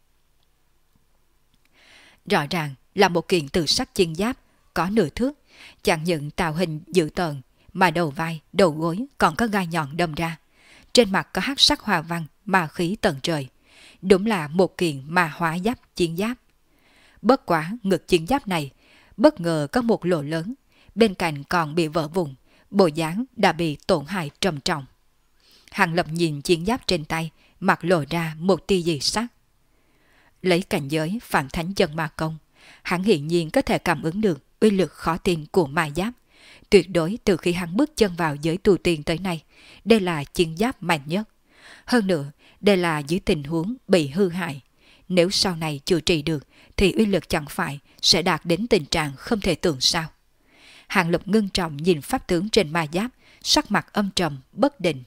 Rõ ràng là một kiện từ sắt chiên giáp, có nửa thước, chẳng những tạo hình dữ tợn mà đầu vai, đầu gối còn có gai nhọn đâm ra. Trên mặt có hắc sắc hoa văn, ma khí tận trời. Đúng là một kiện ma hóa giáp chiến giáp. Bất quá ngực chiến giáp này bất ngờ có một lỗ lớn, bên cạnh còn bị vỡ vụn, bộ dáng đã bị tổn hại trầm trọng. Hàng Lập nhìn chiến giáp trên tay, mặt lộ ra một tia dị sắc. Lấy cảnh giới Phạm Thánh Chân Ma Công, hắn hiển nhiên có thể cảm ứng được uy lực khó tin của ma giáp. Tuyệt đối từ khi hắn bước chân vào giới tu tiên tới nay, đây là chiến giáp mạnh nhất. Hơn nữa, đây là dưới tình huống bị hư hại. Nếu sau này chữa trị được, thì uy lực chẳng phải sẽ đạt đến tình trạng không thể tưởng sao. Hàng Lập ngưng trọng nhìn pháp tướng trên ma giáp, sắc mặt âm trầm, bất định.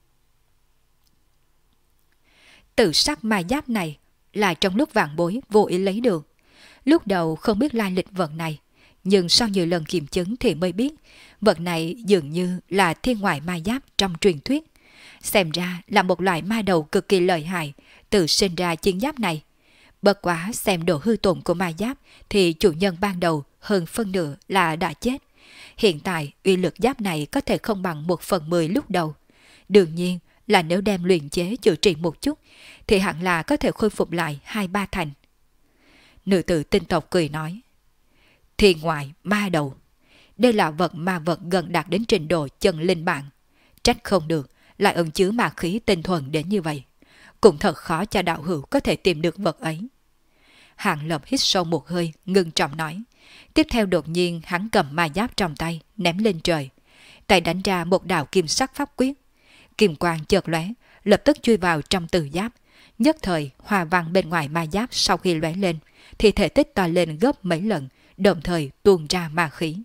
Tự sắc ma giáp này là trong lúc vạn bối vô ý lấy được. Lúc đầu không biết lai lịch vật này, nhưng sau nhiều lần kiểm chứng thì mới biết vật này dường như là thiên ngoại ma giáp trong truyền thuyết. Xem ra là một loại ma đầu cực kỳ lợi hại tự sinh ra chiến giáp này. Bất quá xem độ hư tổn của ma giáp thì chủ nhân ban đầu hơn phân nửa là đã chết. Hiện tại uy lực giáp này có thể không bằng 1/10 lúc đầu. Đương nhiên là nếu đem luyện chế chữa trị một chút thì hẳn là có thể khôi phục lại 2-3 thành. Nữ tử tinh tộc cười nói. Thiên ngoại ma đầu. Đây là ma vật gần đạt đến trình độ chân linh bản. Trách không được lại ẩn chứa ma khí tinh thuần đến như vậy. Cũng thật khó cho đạo hữu có thể tìm được vật ấy. Hàng Lập hít sâu một hơi, ngưng trọng nói. Tiếp theo đột nhiên hắn cầm ma giáp trong tay, ném lên trời. Tay đánh ra một đạo kim sắc pháp quyết. Kim quang chợt lóe, lập tức chui vào trong từ giáp. Nhất thời, hoa văn bên ngoài ma giáp sau khi lóe lên, thì thể tích to lên gấp mấy lần, đồng thời tuôn ra ma khí.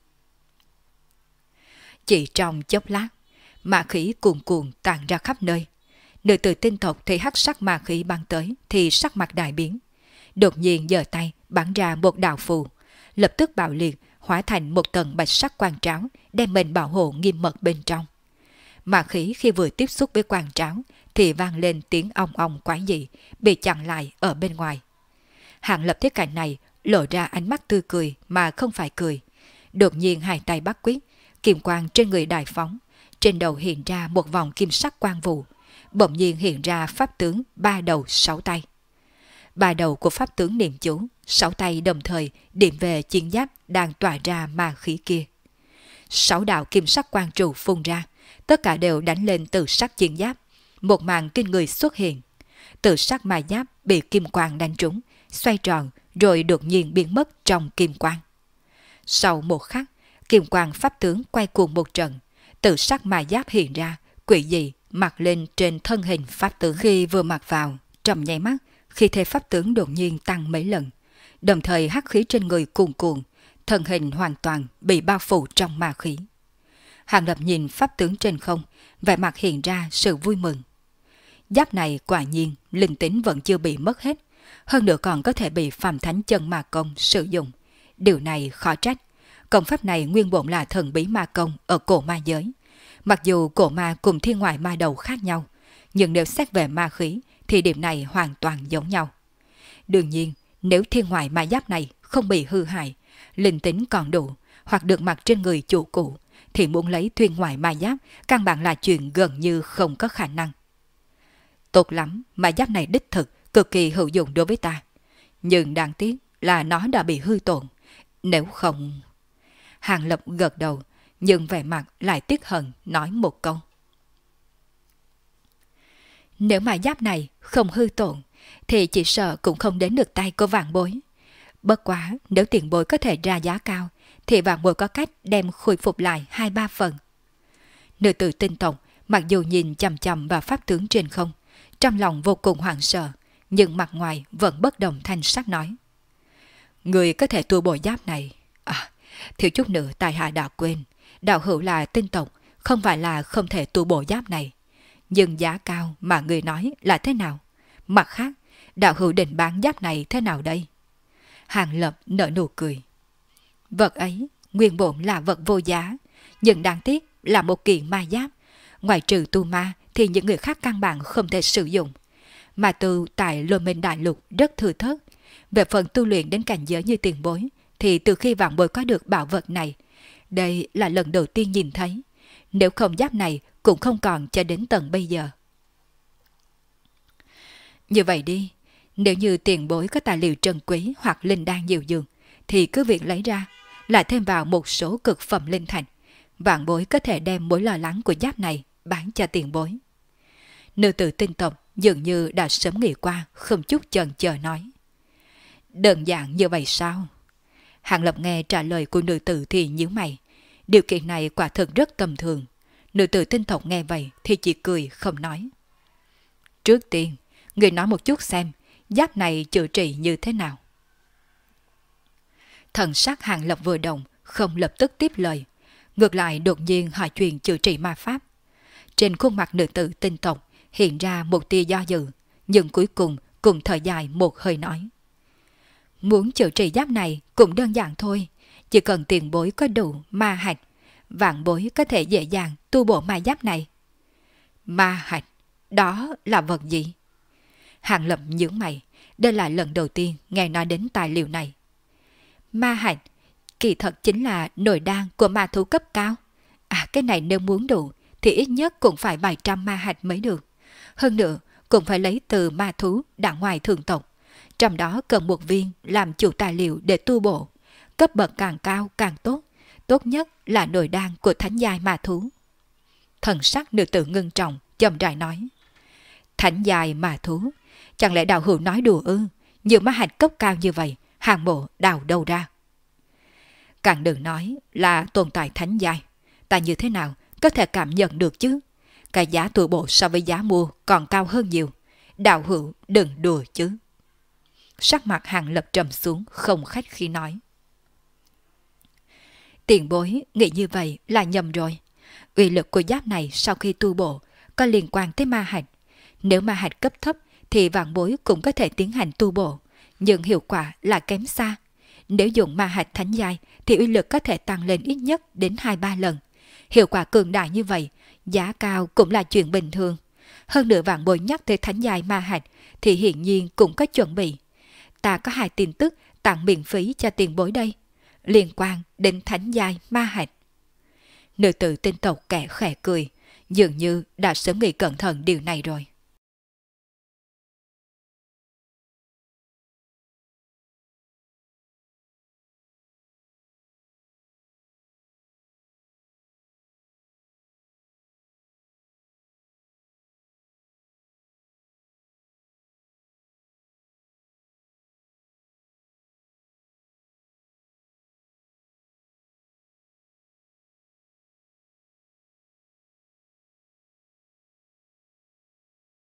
Chỉ trong chốc lát, ma khí cuồn cuộn tản ra khắp nơi. Nữ tử tinh tộc thấy hắc sắc ma khí bắn tới thì sắc mặt đại biến. Đột nhiên giơ tay bắn ra một đạo phù, lập tức bạo liệt, hóa thành một tầng bạch sắc quang tráo, đem mình bảo hộ nghiêm mật bên trong. Mà khí khi vừa tiếp xúc với quang tráo thì vang lên tiếng ong ong quái dị, bị chặn lại ở bên ngoài. Hàng Lập thấy cảnh này, lộ ra ánh mắt tươi cười mà không phải cười. Đột nhiên hai tay bắt quyết, kim quang trên người đại phóng, trên đầu hiện ra một vòng kim sắc quang vụ, bỗng nhiên hiện ra pháp tướng 3 đầu 6 tay. 3 đầu của pháp tướng niệm chú, 6 tay đồng thời điểm về chiến giáp đang tỏa ra ma khí kia. 6 đạo kim sắc quang trụ phun ra, tất cả đều đánh lên từ sắc chiến giáp. Một màn kinh người xuất hiện. Từ sắc ma giáp bị kim quang đánh trúng, xoay tròn rồi đột nhiên biến mất trong kim quang. Sau một khắc, kim quang pháp tướng quay cuồng một trận, từ sắc ma giáp hiện ra, quỷ dị mặc lên trên thân hình pháp tướng. Khi vừa mặc vào, trong nháy mắt, khi thế pháp tướng đột nhiên tăng mấy lần, đồng thời hắc khí trên người cuồn cuộn, thân hình hoàn toàn bị bao phủ trong ma khí. Hàng Lập nhìn pháp tướng trên không, vẻ mặt hiện ra sự vui mừng. Giáp này quả nhiên linh tính vẫn chưa bị mất hết, hơn nữa còn có thể bị Phàm Thánh Chân Ma Công sử dụng. Điều này khó trách. Công pháp này nguyên bổn là thần bí ma công ở cổ ma giới. Mặc dù cổ ma cùng thiên ngoại ma đầu khác nhau, nhưng nếu xét về ma khí thì điểm này hoàn toàn giống nhau. Đương nhiên, nếu thiên ngoại ma giáp này không bị hư hại, linh tính còn đủ, hoặc được mặc trên người chủ cũ, thì muốn lấy thiên ngoại ma giáp căn bản là chuyện gần như không có khả năng. Tốt lắm, ma giáp này đích thực cực kỳ hữu dụng đối với ta. Nhưng đáng tiếc là nó đã bị hư tổn. Nếu không... Hàng Lập gật đầu, nhưng vẻ mặt lại tiếc hận nói một câu. Nếu mà giáp này không hư tổn, thì chỉ sợ cũng không đến được tay của Vạn Bối. Bất quá, nếu tiền bối có thể ra giá cao, thì Vạn Bối có cách đem khôi phục lại 2-3 phần. Nữ tử tinh tộc, mặc dù nhìn chằm chằm vào pháp tướng trên không, trong lòng vô cùng hoảng sợ, nhưng mặt ngoài vẫn bất động thanh sắc nói. Người có thể tua bộ giáp này. Thiếu chút nữa tài hạ đã quên, đạo hữu là tinh tộc, không phải là không thể tu bộ giáp này. Nhưng giá cao mà người nói là thế nào? Mặt khác, đạo hữu định bán giáp này thế nào đây? Hàng Lập nở nụ cười. Vật ấy nguyên bổn là vật vô giá, nhưng đáng tiếc là một kiện ma giáp. Ngoài trừ tu ma thì những người khác căn bản không thể sử dụng. Mà tu tại Lôi Minh Đại Lục rất thừa thớt. Về phần tu luyện đến cảnh giới như tiền bối, thì từ khi Vạn Bối có được bảo vật này, đây là lần đầu tiên nhìn thấy. Nếu không giáp này cũng không còn cho đến tận bây giờ. Như vậy đi, nếu như tiền bối có tài liệu trân quý hoặc linh đan nhiều dường, thì cứ việc lấy ra, lại thêm vào một số cực phẩm linh thạch. Vạn Bối có thể đem mối lo lắng của giáp này bán cho tiền bối. Nữ tử tinh tộc dường như đã sớm nghĩ qua, không chút chần chờ nói. Đơn giản như vậy sao? Hàng Lập nghe trả lời của nữ tử thì nhíu mày. Điều kiện này quả thực rất tầm thường. Nữ tử tinh tộc nghe vậy thì chỉ cười không nói. Trước tiên, người nói một chút xem, giáp này chữa trị như thế nào? Thần sắc Hàng Lập vừa động, không lập tức tiếp lời. Ngược lại đột nhiên hỏi chuyện chữa trị ma pháp. Trên khuôn mặt nữ tử tinh tộc hiện ra một tia do dự, nhưng cuối cùng cùng thở dài một hơi nói. Muốn chữa trị giáp này cũng đơn giản thôi, chỉ cần tiền bối có đủ ma hạch, Vạn Bối có thể dễ dàng tu bổ ma giáp này. Ma hạch, đó là vật gì? Hàng Lập nhướng mày, đây là lần đầu tiên nghe nói đến tài liệu này. Ma hạch, kỳ thật chính là nồi đan của ma thú cấp cao. Cái này nếu muốn đủ thì ít nhất cũng phải 700 ma hạch mới được. Hơn nữa cũng phải lấy từ ma thú đã ngoài thường tộc. Trong đó cần một viên làm chủ tài liệu để tu bổ. Cấp bậc càng cao càng tốt. Tốt nhất là nồi đan của thánh giai ma thú. Thần sắc nữ tử ngưng trọng, chậm rãi nói. Thánh giai ma thú? Chẳng lẽ đạo hữu nói đùa ư? Nhiều ma hạch cấp cao như vậy, hàng mộ đào đâu ra? Càng đừng nói là tồn tại thánh giai. Ta như thế nào có thể cảm nhận được chứ? Cái giá tu bổ so với giá mua còn cao hơn nhiều. Đạo hữu đừng đùa chứ. Sắc mặt Hàng Lập trầm xuống, không khách khí nói. Tiền bối nghĩ như vậy là nhầm rồi. Uy lực của giáp này sau khi tu bổ có liên quan tới ma hạch. Nếu ma hạch cấp thấp thì Vạn Bối cũng có thể tiến hành tu bổ, nhưng hiệu quả là kém xa. Nếu dùng ma hạch thánh giai thì uy lực có thể tăng lên ít nhất đến 2-3 lần. Hiệu quả cường đại như vậy, giá cao cũng là chuyện bình thường. Hơn nữa vạn bối nhắc tới thánh giai ma hạch thì hiển nhiên cũng có chuẩn bị. Ta có 2 tin tức tặng miễn phí cho tiền bối đây, liên quan đến thánh giai ma hạch. Nữ tử tinh tộc kẻ khẽ cười, dường như đã sớm nghĩ cẩn thận điều này rồi.